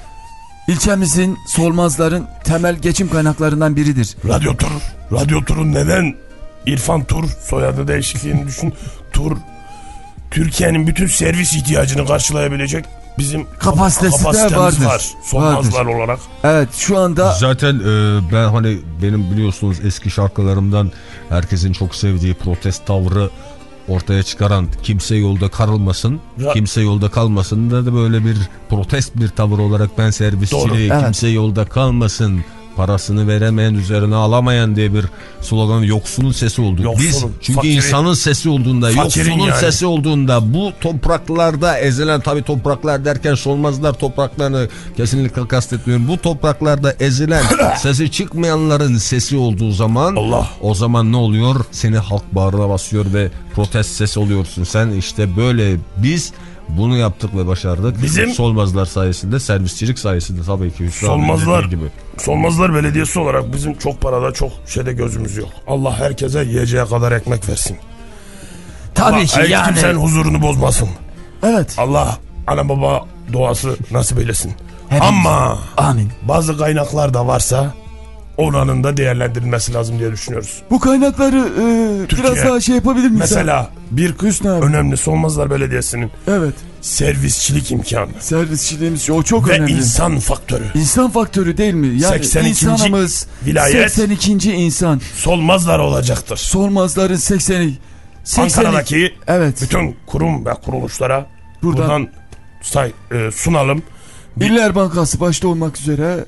ilçemizin, Solmazların temel geçim kaynaklarından biridir. Radyo Tur, Radyo Tur'un neden İrfan Tur soyadı değişikliğini düşün. Tur, Türkiye'nin bütün servis ihtiyacını karşılayabilecek bizim kapasitesi de vardır. Var. Solmazlar vardır. olarak. Evet, şu anda zaten e, ben hani benim biliyorsunuz eski şarkılarımdan herkesin çok sevdiği protest tavrı ortaya çıkaran kimse yolda kalmasın, Ra- kimse yolda kalmasın da, da böyle bir protest bir tavır olarak ben servisçiliği evet. kimse yolda kalmasın, parasını veremeyen üzerine alamayan diye bir slogan, yoksulun sesi oldu. Yoksulun, biz çünkü fakirin, insanın sesi olduğunda, yoksulun yani. sesi olduğunda, bu topraklarda ezilen, tabii topraklar derken Solmazlar topraklarını kesinlikle kastetmiyorum. Bu topraklarda ezilen, sesi çıkmayanların sesi olduğu zaman Allah. O zaman ne oluyor? Seni halk bağrına basıyor ve protest sesi oluyorsun. Sen işte böyle, biz bunu yaptık ve başardık. Bizim Solmazlar sayesinde, servisçilik sayesinde tabii ki. Solmazlar gibi. Solmazlar Belediyesi olarak bizim çok parada, çok şeyde gözümüz yok. Allah herkese yiyeceğe kadar ekmek versin. Tabii Allah ki yani. Kimsenin huzurunu bozmasın. Evet. Allah ana baba duası nasip eylesin. Hepimiz. Ama amin. Bazı kaynaklar da varsa oranın da değerlendirilmesi lazım diye düşünüyoruz. Bu kaynakları e, biraz daha şey yapabilir miyiz? Mesela bir önemli Solmazlar Belediyesi'nin evet. servisçilik imkanı. Servisçiliğimiz o çok ve önemli. Ve insan faktörü. İnsan faktörü değil mi? Yani seksen ikinci insanımız vilayet seksen ikinci insan. Solmazlar olacaktır. Solmazların sekseni. Ankara'daki evet. bütün kurum ve kuruluşlara buradan, buradan say, e, sunalım. İller Bankası başta olmak üzere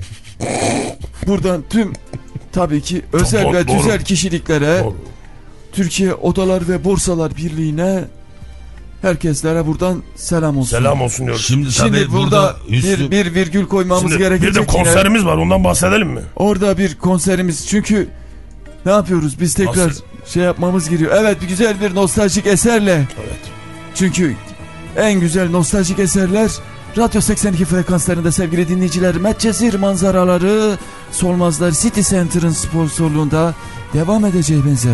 buradan tüm tabii ki özel doğru, ve doğru. tüzel kişiliklere, doğru. Türkiye Odalar ve Borsalar Birliği'ne, herkeslere buradan selam olsun. Selam olsun diyoruz. Şimdi, Şimdi burada, burada bir, bir virgül koymamız Şimdi gerekecek. Bir de konserimiz yine var, ondan bahsedelim mi? Orada bir konserimiz, çünkü ne yapıyoruz biz tekrar Nasıl? şey yapmamız gerekiyor. Evet, güzel bir nostaljik eserle. Evet. Çünkü en güzel nostaljik eserler Radyo seksen iki frekanslarında sevgili dinleyiciler. Medcezir manzaraları Solmazlar City Center'ın sponsorluğunda devam edeceği benzer.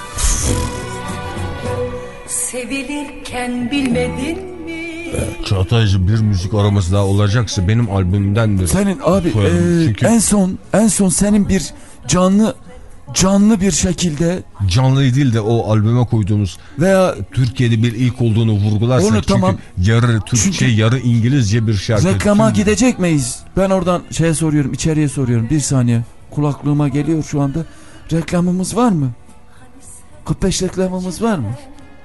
Sevilirken bilmedin mi? Çağatay'cığım, bir müzik aramız daha olacaksa benim albümümdendir. Senin abi e, Çünkü... en son en son senin bir canlı canlı bir şekilde, canlı değil de o albüme koyduğumuz veya Türkiye'de bir ilk olduğunu vurgularsak, onu, çünkü tamam. yarı Türkçe çünkü yarı İngilizce bir şarkı. Reklama Tüm... gidecek miyiz? Ben oradan şeye soruyorum, içeriye soruyorum. Bir saniye, kulaklığıma geliyor şu anda. Reklamımız var mı? kırk beş reklamımız var mı?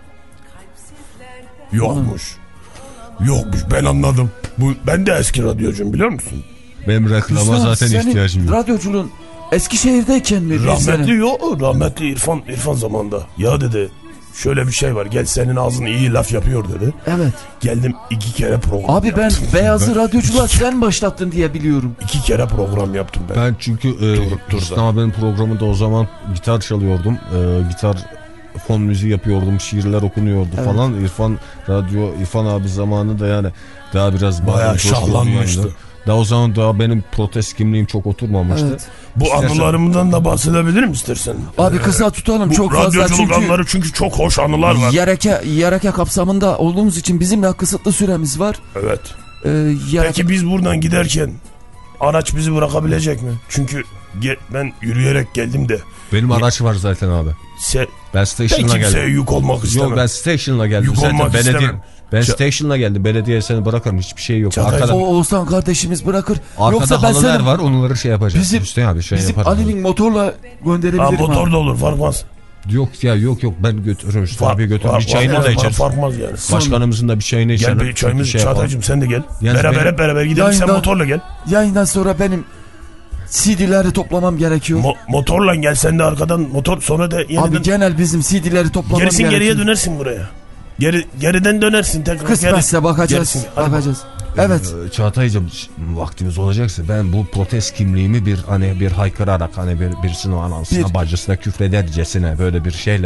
Yokmuş. Yokmuş, ben anladım. Bu, ben de eski radyocuyum, biliyor musun? Benim reklama Hüsnü, zaten ihtiyacım yok. Radyoculuğun Eskişehir'deyken mi? Rahmetli yok. Rahmetli İrfan İrfan zamanında. Ya dedi, şöyle bir şey var. Gel, senin ağzın iyi laf yapıyor dedi. Evet. Geldim, iki kere program Abi yaptım. ben Beyazı radyoculuğa sen başlattın diye biliyorum. İki kere program yaptım ben. Ben çünkü e, Hüsnü abinin programında o zaman gitar çalıyordum. E, gitar fon müziği yapıyordum. Şiirler okunuyordu evet. falan. İrfan radyo, İrfan abi zamanı da yani daha biraz bayağı şahlanmıştı. Daha o zaman daha benim protest kimliğim çok oturmamıştı. Evet. Bu İstersen... anılarımdan da bahsedebilirim istersen. Abi kısa tutalım, bu çok fazla çünkü. anıları çünkü çok hoş anılar var. Yereke, yereke kapsamında olduğumuz için bizim de kısıtlı süremiz var. Evet. Ee, yereke... Peki biz buradan giderken araç bizi bırakabilecek mi? Çünkü ben yürüyerek geldim de. Benim araç var zaten abi. Se... Ben station'a geldim. Ben kimseye yük olmak istemem. Yok, ben station'a geldim. Yük zaten olmak belediye... istemem. Ben station'la geldim. Belediye seni bırakırım. Hiçbir şey yok. Arkada... O Oğuzhan kardeşimiz bırakır. Arkada Yoksa ben halılar senin... var. Onları şey yapacağız. Bizim, Hüseyin abi şey bizim Ali'nin motorla gönderebilirim. Ha, motor da olur. Farkmaz. Yok ya, yok yok. Ben götürürüm. Hüseyin abi götürürüm. Bir çayını da içeriz. Farkmaz yani. Başkanımızın da bir çayını içerim. Gel bir çayımız. Şey Çağatay'cığım sen de gel. Yani beraber benim... hep beraber gidelim. Yayından, sen motorla gel. Yayından sonra benim C D'leri toplamam gerekiyor. Mo- motorla gel sen de arkadan motor, sonra da yeniden... Abi genel bizim C D'leri toplamam Gerisin gerekiyor. Gerisin geriye dönersin buraya. Geri, geriden dönersin tekrar. Kısmetse bakacağız. bakacağız. Evet. Ee, Çağatay'cığım, vaktimiz olacaksa ben bu protest kimliğimi bir hani bir haykırarak, hani bir birisinin anasına bir... bacısına küfredercesine böyle bir şeyle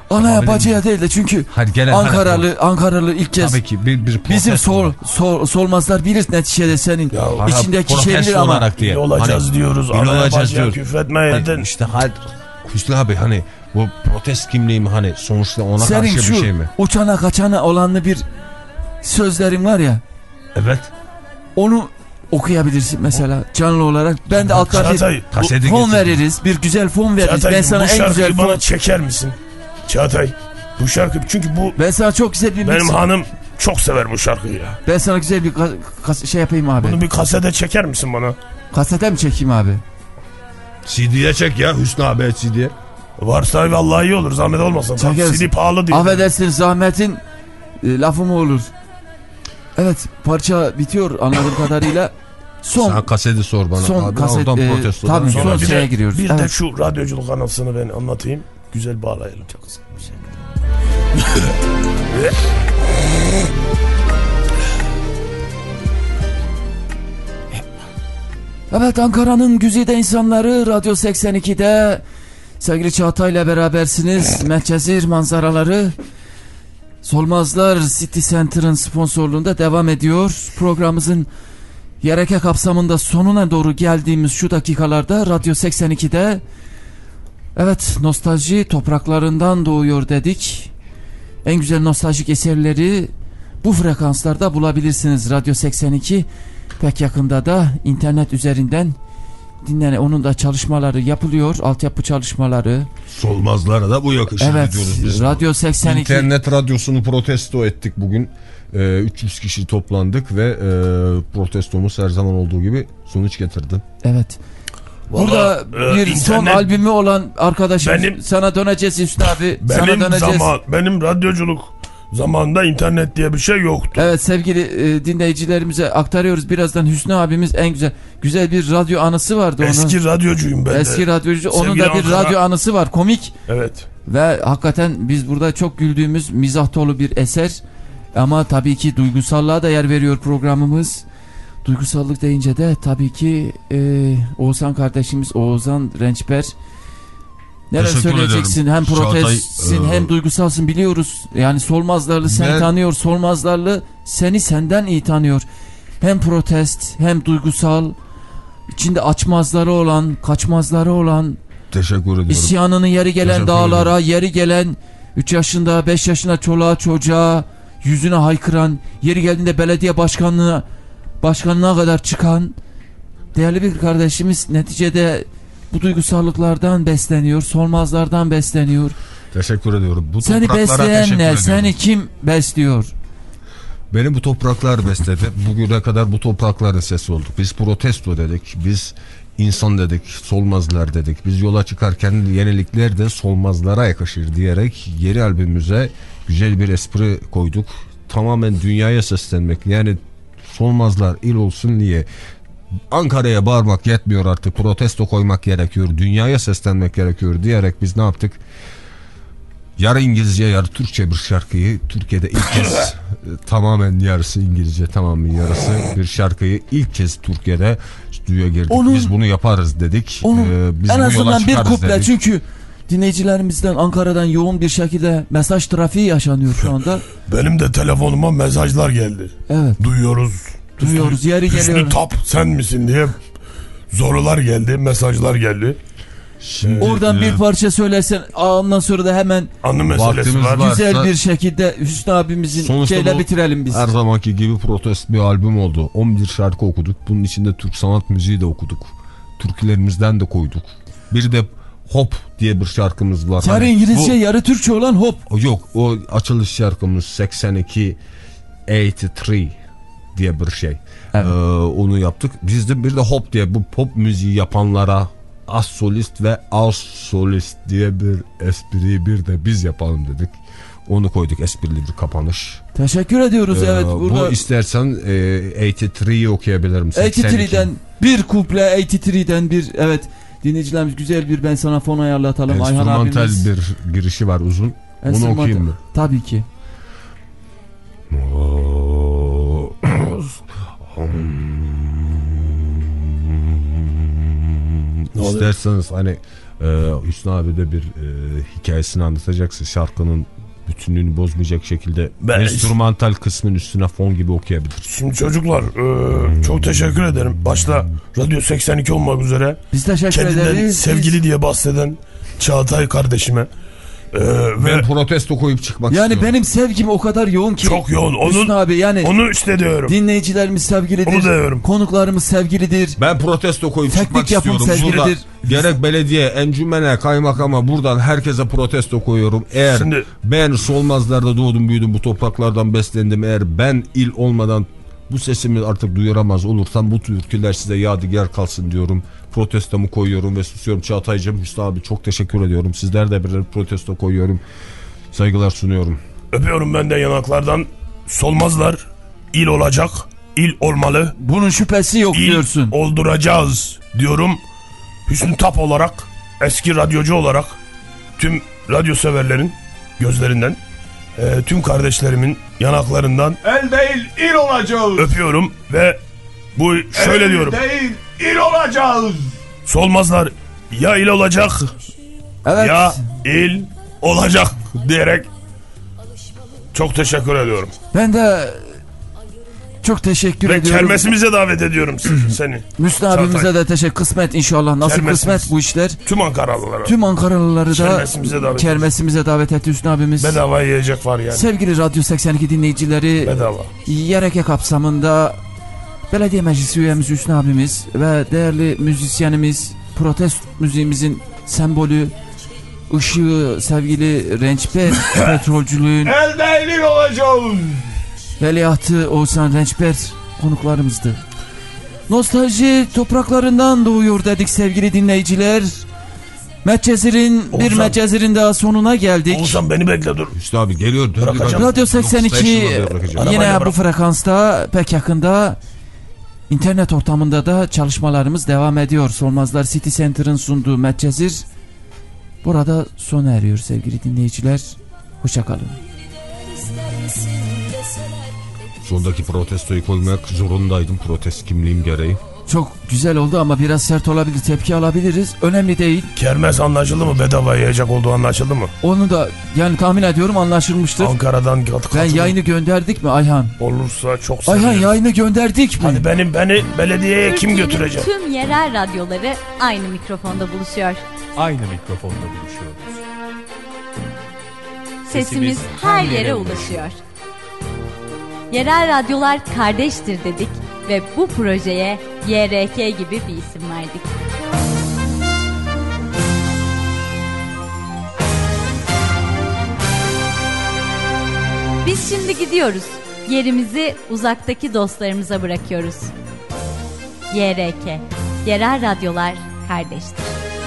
Anaya bacıya değil de çünkü Hadi gelen Ankaralı hadi. Ankaralı ilk kez tabii ki bir, bir bizim sol, sol, solmazlar bilir neticede senin ya, içindeki şeyleri ama il olacağız hani, diyoruz. Anaya bacıya küfretmeyeydin. İşte hadi Hüsnü abi hani bu protest kimliği mi hani sonuçta ona senin karşı bir şey mi? Senin şu uçana kaçana olanlı bir sözlerin var ya. Evet. Onu okuyabilirsin mesela canlı olarak. Ben de alttan bir fon veririz. Bir güzel fon veririz. Çağatay, ben sana en güzel bana fon... çeker misin? Çağatay bu şarkı çünkü bu... Ben sana çok güzel bir... Benim mix... hanım çok sever bu şarkıyı ya. Ben sana güzel bir şey yapayım abi. Bunu bir kasete çeker misin bana? Kasete mi çekeyim abi? C D'ye çek ya Hüsnü abi C D'ye. Varsa vallahi iyi olur zahmet olmasın. Çekeriz. C D pahalı diyor. Affedersin zahmetin e, lafı mı olur? Evet parça bitiyor anladığım kadarıyla. Son, sen kaseti sor bana. Son abi, kaset. E, tabii son şeye giriyoruz. Bir evet. de şu radyoculuk anısını ben anlatayım. Güzel bağlayalım. Çok güzel bir şey. Evet Ankara'nın güzide insanları Radyo seksen iki'de sevgili Çağatay ile berabersiniz. Medcezir manzaraları Solmazlar City Center'ın sponsorluğunda devam ediyor. Programımızın yereke kapsamında sonuna doğru geldiğimiz şu dakikalarda Radyo seksen iki'de evet nostalji topraklarından doğuyor dedik. En güzel nostaljik eserleri bu frekanslarda bulabilirsiniz. Radyo seksen iki pek yakında da internet üzerinden dinlene onun da çalışmaları yapılıyor. Altyapı çalışmaları. Solmazlara da bu yakışır evet, diyoruz biz. Radyo seksen iki. İnternet radyosunu protesto ettik bugün. Ee, üç yüz kişi toplandık ve e, protestomuz her zaman olduğu gibi sonuç getirdi. Evet. Burada Vallahi, bir internet, son albümü olan arkadaşım benim, sana döneceğiz Hüsnü abi. Benim sana döneceğiz. Zaman, benim radyoculuk zamanında internet diye bir şey yoktu. Evet sevgili e, dinleyicilerimize aktarıyoruz. Birazdan Hüsnü abimiz en güzel güzel bir radyo anısı vardı. Eski onun. radyocuyum ben Eski de. radyocu. Onun Sevgili da bir Ankara, radyo anısı var. Komik. Evet. Ve hakikaten biz burada çok güldüğümüz mizah dolu bir eser. Ama tabii ki duygusallığa da yer veriyor programımız. Duygusallık deyince de tabii ki e, Oğuzhan kardeşimiz Oğuzhan Rençber. Neler söyleyeceksin? Ederim. Hem protestsin Çağatay, hem e... duygusalsın biliyoruz. Yani Solmazlarlı seni ben... tanıyor. Solmazlarlı seni senden iyi tanıyor. Hem protest hem duygusal. İçinde açmazları olan, kaçmazları olan. Teşekkür ediyorum. İsyanını yeri gelen Teşekkür dağlara, ederim. Yeri gelen üç yaşında, beş yaşında çoluğa çocuğa yüzüne haykıran, yeri geldiğinde belediye başkanlığına başkanlığına kadar çıkan değerli bir kardeşimiz neticede bu duygusallıklardan besleniyor, solmazlardan besleniyor. Teşekkür ediyorum. Bu seni besleyen ne? Seni kim besliyor? Beni bu topraklar besledi. Bugüne kadar bu toprakların sesi olduk. Biz protesto dedik, biz insan dedik, solmazlar dedik. Biz yola çıkarken yenilikler de solmazlara yakışır diyerek yeni albümümüze güzel bir espri koyduk. Tamamen dünyaya seslenmek, yani solmazlar il olsun diye Ankara'ya bağırmak yetmiyor artık, protesto koymak gerekiyor, dünyaya seslenmek gerekiyor diyerek biz ne yaptık? Yarı İngilizce yarı Türkçe bir şarkıyı Türkiye'de ilk kez tamamen yarısı İngilizce tamamen yarısı bir şarkıyı ilk kez Türkiye'de stüdyoya girdik. Onun, biz bunu yaparız dedik. Onun, ee, biz en azından bir kuple dedik. Çünkü dinleyicilerimizden Ankara'dan yoğun bir şekilde mesaj trafiği yaşanıyor şu anda. Benim de telefonuma mesajlar geldi. Evet. Duyuyoruz. Duyuyoruz Hüsnü, yeri geliyor. Hüsnü Tap sen misin diye sorular geldi, mesajlar geldi. Şimdi, oradan e, bir parça söylersen ondan sonra da hemen anı meselesi var. Güzel varsa, bir şekilde Hüsnü abimizin şeyle bitirelim biz. Her zamanki gibi protest bir albüm oldu. on bir şarkı okuduk. Bunun içinde Türk sanat müziği de okuduk. Türkülerimizden de koyduk. Bir de Hop diye bir şarkımız var. Yarı hani İngilizce bu, yarı Türkçe olan Hop. Yok, o açılış şarkımız seksen iki otuz üç diye bir şey. Evet. Ee, onu yaptık. Biz de bir de Hop diye bu pop müziği yapanlara az solist ve az solist diye bir espriyi bir de biz yapalım dedik. Onu koyduk, esprili bir kapanış. Teşekkür ediyoruz. Ee, evet. Burada... Bu istersen e, otuz üç'ü okuyabilirim. otuz üç'den bir kuple, otuz üç'den bir evet. Dinleyicilerimiz güzel bir ben sana fon ayarlatalım. Ayhan abimiz. Enstrümantal bir girişi var uzun. Onu okuyayım mı? Tabii ki. İşte İsterseniz hani e, Hüsnü abi de bir e, hikayesini anlatacaksın. Şarkının bütünlüğünü bozmayacak şekilde Ben- enstrümantal kısmın üstüne fon gibi okuyabilir. Şimdi çocuklar e, çok teşekkür ederim. Başta Radyo seksen iki olmak üzere. Biz teşekkür Kendinden ederiz. sevgili Biz- diye bahseden Çağatay kardeşime. E, Ben ve protesto koyup çıkmak Yani istiyorum. benim sevgim o kadar yoğun ki. çok yoğun. Onun, Hüsnü abi yani onu işte diyorum. dinleyicilerimiz sevgilidir. Onu diyorum. Konuklarımız sevgilidir. Ben protesto koyup Teknik çıkmak yapım istiyorum. Burada sevgilidir. gerek belediye, encümene, kaymakama buradan herkese protesto koyuyorum. Eğer Şimdi- ben Solmazlar'da doğdum büyüdüm, bu topraklardan beslendim. Eğer ben il olmadan bu sesimi artık duyuramaz olursam bu türküler size yadigar kalsın diyorum. Protestomu koyuyorum ve susuyorum. Çağatay'cığım, Hüsnü abi çok teşekkür ediyorum. Sizler de birer protesto koyuyorum. Saygılar sunuyorum. Öpüyorum ben de yanaklardan. Solmazlar il olacak. İl olmalı. Bunun şüphesi yok İl diyorsun. olduracağız diyorum. Hüsnü Tap olarak, eski radyocu olarak tüm radyo severlerin gözlerinden, e, tüm kardeşlerimin yanaklarından El değil il olacağız. öpüyorum ve bu şöyle El diyorum. değil il olacağız. Solmazlar ya il olacak Evet. ya il olacak diyerek çok teşekkür ediyorum. Ben de çok teşekkür Ve ediyorum. kermesimize davet ediyorum seni. Müslü abimize de teşekkür. Kısmet inşallah. Nasıl Kermesimiz. kısmet bu işler? Tüm Ankaralılara. Tüm Ankaralıları da Kermesimize davet kermesimize davet etti Hüsnü abimiz. Bedava yiyecek var yani. Sevgili Radyo seksen iki dinleyicileri, Bedava. Y R K kapsamında belediye meclisi üyemiz Hüsnü abimiz ve değerli müzisyenimiz, protest müziğimizin sembolü, ışığı sevgili Rençber petrolcülüğün El değil il olacağız. veliahtı Oğuzhan Rençber konuklarımızdı. Nostalji topraklarından doğuyor dedik sevgili dinleyiciler. Medcezir'in bir Oğuzhan. Medcezir'in daha sonuna geldik. Oğuzhan beni bekle dur. Hüsnü abi geliyor. Bırakacağım. Radyo seksen iki Arabayla yine bu bırak. frekansta pek yakında internet ortamında da çalışmalarımız devam ediyor. Solmazlar City Center'ın sunduğu Medcezir burada sona eriyor sevgili dinleyiciler. Hoşçakalın. Sondaki protestoyu koymak zorundaydım, protest kimliğim gereği. Çok güzel oldu ama biraz sert olabilir, tepki alabiliriz. Önemli değil. Kermes anlaşıldı mı? Bedava yiyecek olduğu anlaşıldı mı? Onu da yani tahmin ediyorum anlaşılmıştır. Ankara'dan katı Ben yayını gönderdik mi Ayhan? Olursa çok Ayhan sevinirim. yayını gönderdik mi? Hadi benim beni belediyeye kim Türkiye'nin götürecek? tüm yerel radyoları aynı mikrofonda buluşuyor. Aynı mikrofonda buluşuyoruz. Sesimiz her yere ulaşıyor. Yerel radyolar kardeştir dedik ve bu projeye Y R K gibi bir isim verdik. Biz şimdi gidiyoruz. Yerimizi uzaktaki dostlarımıza bırakıyoruz. Y R K, yerel radyolar kardeştir.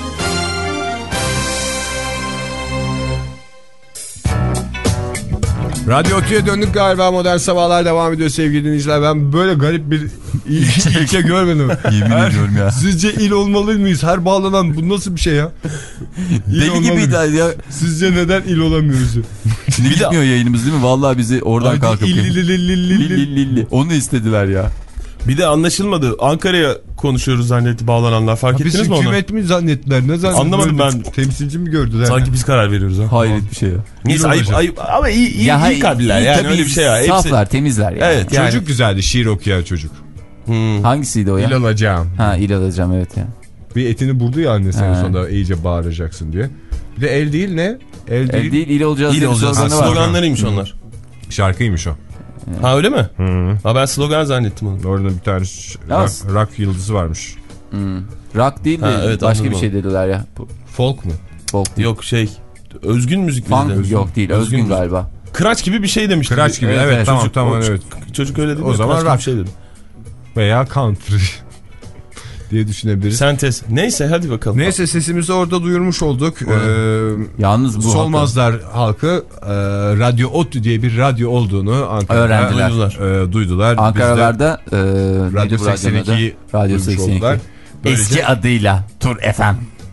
Radyo Otü'ye döndük galiba, Modern Sabahlar devam ediyor sevgili dinleyiciler. Ben böyle garip bir ilk, ilke görmedim. Yemin Her- ediyorum ya. Sizce il olmalı mıyız? Her bağlanan bu nasıl bir şey ya? İl Deli olmalı gibiydi mıyız? ya. Sizce neden il olamıyoruz? Şimdi bitmiyor yayınımız değil mi? Vallahi bizi oradan Hadi kalkıp. il, il, il, il, il, il. Lilli lilli. Onu istediler ya. Bir de anlaşılmadı. Ankara'ya konuşuyoruz zannetti bağlananlar. Fark Biz ettiniz mi onu? hükümet mi zannettiler? Ne zannettiler? Anlamadım Böyle ben. Temsilci mi gördüler? Sanki biz karar veriyoruz ha. Hayret bir şey ya. Neyse ayıp olacak. ayıp ama iyi iyi, iyi kalpliler iyi yani tabii, öyle bir şey ya. Hepsi... Saflar, temizler yani. Evet yani. Çocuk güzeldi, şiir okuyan çocuk. Hmm. Hangisiydi o ya? İl alacağım. Ha, il alacağım evet ya. Bir etini buldu ya anne sen Ha. sonunda iyice bağıracaksın diye. Bir de el değil ne? El değil. El değil, il olacağız. İyi diye bir olacağız. sloganı var. Sloganlarıymış onlar. Şarkıymış o. Ha öyle mi? Hı. Ha ben slogan zannettim onu. Orada bir tane ş- Yalnız- rock, rock yıldızı varmış. Hmm. Rock değil de Ha, evet, başka bir anladım. şey dediler ya. Bu- Folk mu? Folk değil. Yok şey özgün müzik mi Funk dedi? yok değil. Özgün, müzik. galiba. Kıraç gibi bir şey demişti. Kıraç gibi. Evet, Evet, evet. tamam Çocuk, tamam o- evet. Çocuk öyle dedi. O ya, zaman Kıraç gibi rock. bir şey dedi. Veya country diye düşünebiliriz. Sentez. Neyse hadi bakalım. Neyse sesimizi orada duyurmuş olduk. Ee, Yalnız bu Solmazlar halkı e, Radyo Otü diye bir radyo olduğunu Ankara'da Öğrendiler. duydular. E, duydular. Ankaralarda e, Radyo neydi bu seksen radyoda? ikiyi Radyo duymuş seksen iki. oldular. Böylece- Eski adıyla Tur F M.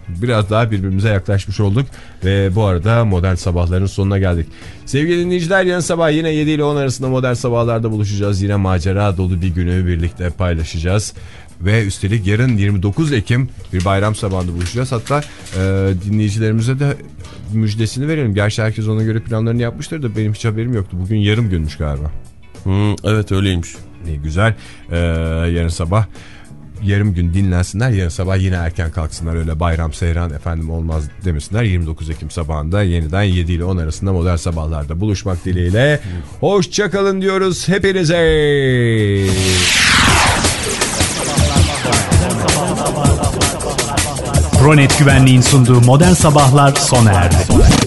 biraz daha birbirimize yaklaşmış olduk. Ve bu arada Modern Sabahların sonuna geldik. Sevgili dinleyiciler, yarın sabah yine yedi ile on arasında Modern Sabahlar'da buluşacağız. Yine macera dolu bir günü birlikte paylaşacağız. Ve üstelik yarın yirmi dokuz Ekim bir bayram sabahında buluşacağız. Hatta e, dinleyicilerimize de müjdesini verelim. Gerçi herkes ona göre planlarını yapmıştır da benim hiç haberim yoktu. Bugün yarım günmüş galiba. Hmm, evet öyleymiş. Ne güzel. Ee, yarın sabah yarım gün dinlensinler. Yarın sabah yine erken kalksınlar. Öyle bayram seyran efendim olmaz demesinler. yirmi dokuz Ekim sabahında yeniden yedi ile on arasında Modern Sabahlar'da buluşmak dileğiyle. Hoşçakalın diyoruz hepinize. Pronet Güvenliğin sunduğu Modern Sabahlar sona erdi.